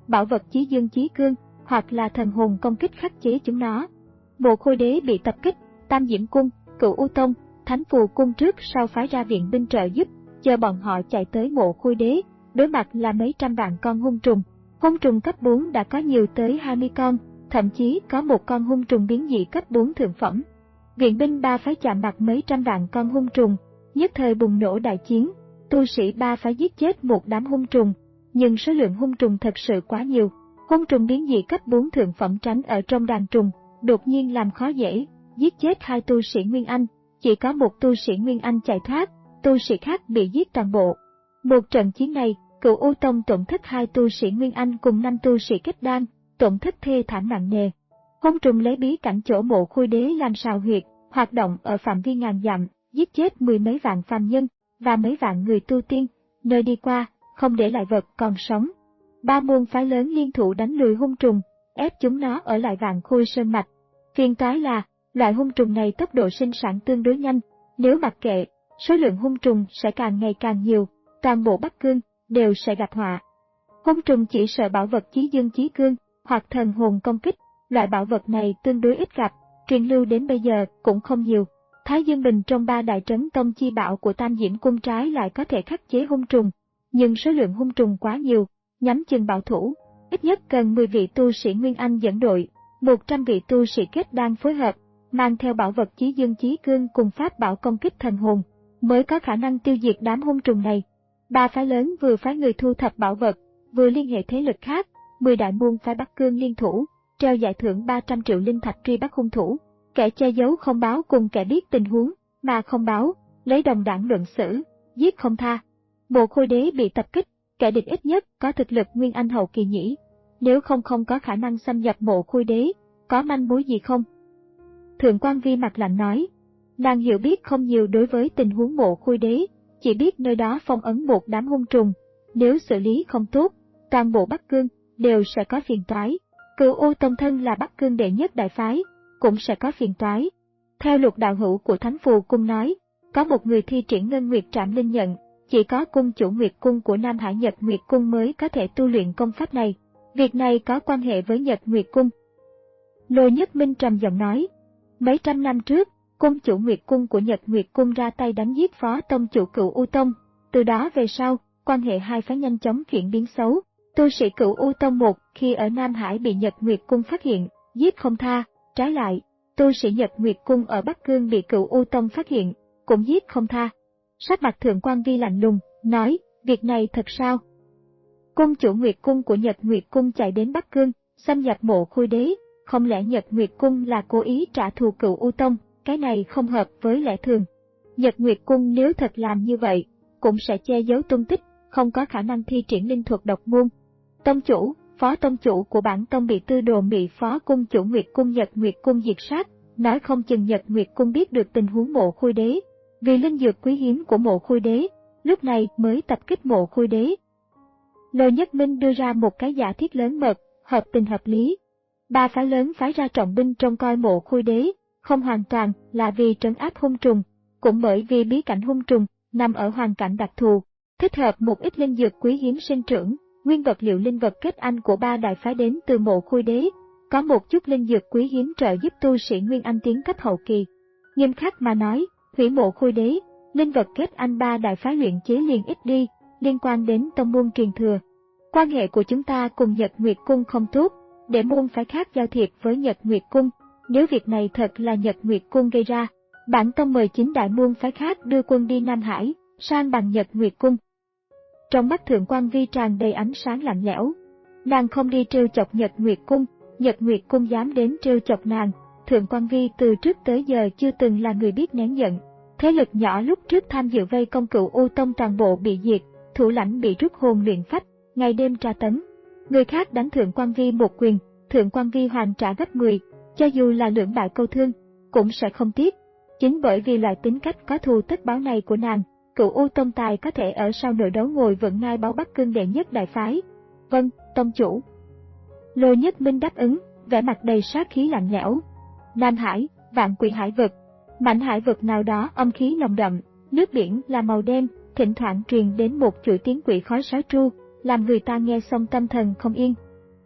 bảo vật chí dương chí cương, hoặc là thần hồn công kích khắc chế chúng nó. Mộ Khôi Đế bị tập kích, Tam Diễm Cung, Cửu U Tông, Thánh Phù Cung trước sau phái ra viện binh trợ giúp, chờ bọn họ chạy tới Mộ Khôi Đế, đối mặt là mấy trăm vạn con hung trùng. Hung trùng cấp bốn đã có nhiều tới hai mươi con, thậm chí có một con hung trùng biến dị cấp bốn thượng phẩm. Viện binh ba phái chạm mặt mấy trăm vạn con hung trùng, nhất thời bùng nổ đại chiến, tu sĩ ba phái giết chết một đám hung trùng, nhưng số lượng hung trùng thật sự quá nhiều. Hung trùng biến dị cấp bốn thượng phẩm tránh ở trong đàn trùng, đột nhiên làm khó dễ, giết chết hai tu sĩ Nguyên Anh, chỉ có một tu sĩ Nguyên Anh chạy thoát, tu sĩ khác bị giết toàn bộ. Một trận chiến này, Cửu U Tông tổn thất hai tu sĩ Nguyên Anh cùng năm tu sĩ kết đan, tổn thất thê thảm nặng nề. Hung trùng lấy bí cảnh chỗ Mộ Khôi Đế làm sào huyệt, hoạt động ở phạm vi ngàn dặm, giết chết mười mấy vạn phàm nhân và mấy vạn người tu tiên, nơi đi qua không để lại vật còn sống. Ba môn phái lớn liên thủ đánh lùi hung trùng, ép chúng nó ở lại Vạn Khôi Sơn mạch. Phiền toái là, loại hung trùng này tốc độ sinh sản tương đối nhanh, nếu mặc kệ, số lượng hung trùng sẽ càng ngày càng nhiều, toàn bộ Bắc Cương đều sẽ gặp họa. Hung trùng chỉ sợ bảo vật chí dương chí cương, hoặc thần hồn công kích, loại bảo vật này tương đối ít gặp, truyền lưu đến bây giờ cũng không nhiều. Thái Dương Bình trong ba đại trấn tông chi bảo của Tam Diễm Cung trái lại có thể khắc chế hung trùng, nhưng số lượng hung trùng quá nhiều, nhắm chừng bảo thủ, ít nhất cần mười vị tu sĩ Nguyên Anh dẫn đội, một trăm vị tu sĩ kết đan phối hợp, mang theo bảo vật chí dương chí cương cùng pháp bảo công kích thần hồn, mới có khả năng tiêu diệt đám hung trùng này. Ba phái lớn vừa phái người thu thập bảo vật, vừa liên hệ thế lực khác, mười đại môn phái Bắc Cương liên thủ, treo giải thưởng ba trăm triệu linh thạch truy bắt hung thủ. Kẻ che giấu không báo cùng kẻ biết tình huống mà không báo, lấy đồng đảng luận xử, giết không tha. Mộ Khôi Đế bị tập kích, kẻ địch ít nhất có thực lực Nguyên Anh hậu kỳ nhỉ? Nếu không không có khả năng xâm nhập Mộ Khôi Đế, có manh mối gì không? Thượng Quan Vi mặt lạnh nói, nàng hiểu biết không nhiều đối với tình huống Mộ Khôi Đế, chỉ biết nơi đó phong ấn một đám hung trùng, nếu xử lý không tốt, toàn bộ Bắc Cương đều sẽ có phiền toái. Cửu U Tông thân là Bắc Cương đệ nhất đại phái, cũng sẽ có phiền toái. Theo luật đạo hữu của Thánh Phù Cung nói, có một người thi triển Ngân Nguyệt Trảm Linh Nhận, chỉ có cung chủ Nguyệt Cung của Nam Hải Nhật Nguyệt Cung mới có thể tu luyện công pháp này. Việc này có quan hệ với Nhật Nguyệt Cung. Lô Nhất Minh trầm giọng nói, mấy trăm năm trước, cung chủ Nguyệt Cung của Nhật Nguyệt Cung ra tay đánh giết phó tông chủ Cửu U Tông, từ đó về sau, quan hệ hai phái nhanh chóng chuyển biến xấu. Tu sĩ Cửu U Tông một khi ở Nam Hải bị Nhật Nguyệt Cung phát hiện, giết không tha. Trái lại, tu sĩ Nhật Nguyệt Cung ở Bắc Cương bị Cửu U Tông phát hiện, cũng giết không tha. Sắc mặt Thượng Quan Vi lạnh lùng, nói, việc này thật sao? Cung chủ Nguyệt Cung của Nhật Nguyệt Cung chạy đến Bắc Cương, xâm nhập Mộ Khôi Đế, không lẽ Nhật Nguyệt Cung là cố ý trả thù Cửu U Tông, cái này không hợp với lẽ thường. Nhật Nguyệt Cung nếu thật làm như vậy, cũng sẽ che giấu tung tích, không có khả năng thi triển linh thuật độc môn. Tông chủ, phó tông chủ của bản tông bị tư đồ bị phó cung chủ Nguyệt Cung Nhật Nguyệt Cung diệt sát, nói không chừng Nhật Nguyệt Cung biết được tình huống Mộ Khôi Đế, vì linh dược quý hiếm của Mộ Khôi Đế, lúc này mới tập kích Mộ Khôi Đế. Lô Nhất Minh đưa ra một cái giả thiết lớn mật, hợp tình hợp lý. Ba phái lớn phái ra trọng binh trông coi Mộ Khôi Đế, không hoàn toàn là vì trấn áp hung trùng, cũng bởi vì bí cảnh hung trùng nằm ở hoàn cảnh đặc thù, thích hợp một ít linh dược quý hiếm sinh trưởng. Nguyên vật liệu linh vật kết anh của ba đại phái đến từ Mộ Khôi Đế, có một chút linh dược quý hiếm trợ giúp tu sĩ Nguyên Anh tiến cấp hậu kỳ. Nghiêm khắc mà nói, hủy Mộ Khôi Đế, linh vật kết anh ba đại phái luyện chế liền ít đi, liên quan đến tông môn truyền thừa. Quan hệ của chúng ta cùng Nhật Nguyệt Cung không tốt, để môn phái khác giao thiệp với Nhật Nguyệt Cung, nếu việc này thật là Nhật Nguyệt Cung gây ra, bản tông mời chín đại môn phái khác đưa quân đi Nam Hải, san bằng Nhật Nguyệt Cung. Trong mắt Thượng Quan Vi tràn đầy ánh sáng lạnh lẽo. Nàng không đi trêu chọc Nhật Nguyệt Cung, Nhật Nguyệt Cung dám đến trêu chọc nàng. Thượng Quan Vi từ trước tới giờ chưa từng là người biết nén giận. Thế lực nhỏ lúc trước tham dự vây công Cửu U Tông toàn bộ bị diệt, thủ lãnh bị rút hồn luyện phách, ngày đêm tra tấn. Người khác đánh Thượng Quan Vi một quyền, Thượng Quan Vi hoàn trả gấp mười, cho dù là lưỡng bại câu thương, cũng sẽ không tiếc. Chính bởi vì loại tính cách có thù tất báo này của nàng, Cửu U Tông tài có thể ở sau nội đấu ngồi vững ngai báo Bắc Cương đệ nhất đại phái. Vâng, tông chủ. Lô Nhất Minh đáp ứng, vẻ mặt đầy sát khí lạnh lẽo. Nam Hải, vạn quỷ hải vực. Mảnh hải vực nào đó âm khí nồng đậm, nước biển là màu đen, thỉnh thoảng truyền đến một chuỗi tiếng quỷ khói sáo tru, làm người ta nghe xong tâm thần không yên.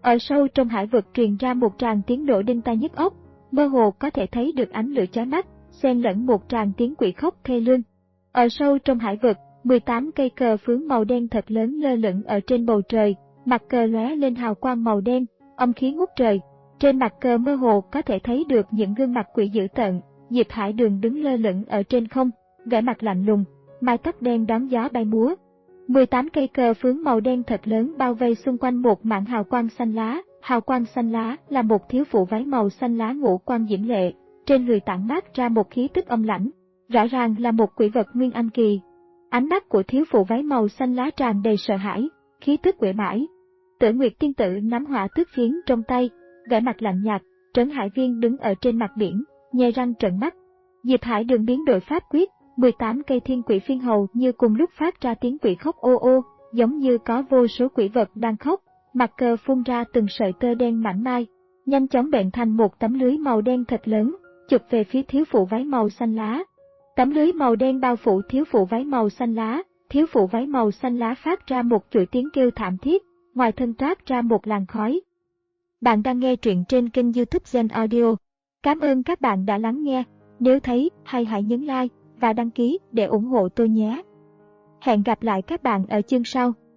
Ở sâu trong hải vực truyền ra một tràng tiếng nổ đinh tai nhức óc, mơ hồ có thể thấy được ánh lửa chói mắt, xen lẫn một tràng tiếng quỷ khóc thê lương. Ở sâu trong hải vực, mười tám cây cờ phướng màu đen thật lớn lơ lửng ở trên bầu trời, mặt cờ lóe lên hào quang màu đen, âm khí ngút trời. Trên mặt cờ mơ hồ có thể thấy được những gương mặt quỷ dữ tợn. Diệp Hải Đường đứng lơ lửng ở trên không, vẻ mặt lạnh lùng, mái tóc đen đón gió bay múa. mười tám cây cờ phướng màu đen thật lớn bao vây xung quanh một mảng hào quang xanh lá. Hào quang xanh lá là một thiếu phụ váy màu xanh lá ngũ quan diễm lệ, trên người tản mát ra một khí tức âm lãnh, rõ ràng là một quỷ vật nguyên anh kỳ. Ánh mắt của thiếu phụ váy màu xanh lá tràn đầy sợ hãi, khí tức quỷ mãi. Tử Nguyệt tiên tử nắm hỏa tước phiến trong tay, vẻ mặt lạnh nhạt. Trấn Hải Viên đứng ở trên mặt biển, nhe răng trợn mắt. Diệp Hải Đường biến đổi pháp quyết, mười tám cây thiên quỷ phiên hầu như cùng lúc phát ra tiếng quỷ khóc ô ô, giống như có vô số quỷ vật đang khóc. Mặt cờ phun ra từng sợi tơ đen mảnh mai, nhanh chóng bện thành một tấm lưới màu đen thật lớn, chụp về phía thiếu phụ váy màu xanh lá. Tấm lưới màu đen bao phủ thiếu phụ váy màu xanh lá, thiếu phụ váy màu xanh lá phát ra một chuỗi tiếng kêu thảm thiết, ngoài thân toát ra một làn khói. Bạn đang nghe truyện trên kênh YouTube Gen Audio. Cảm ơn các bạn đã lắng nghe. Nếu thấy hay hãy nhấn like và đăng ký để ủng hộ tôi nhé. Hẹn gặp lại các bạn ở chương sau.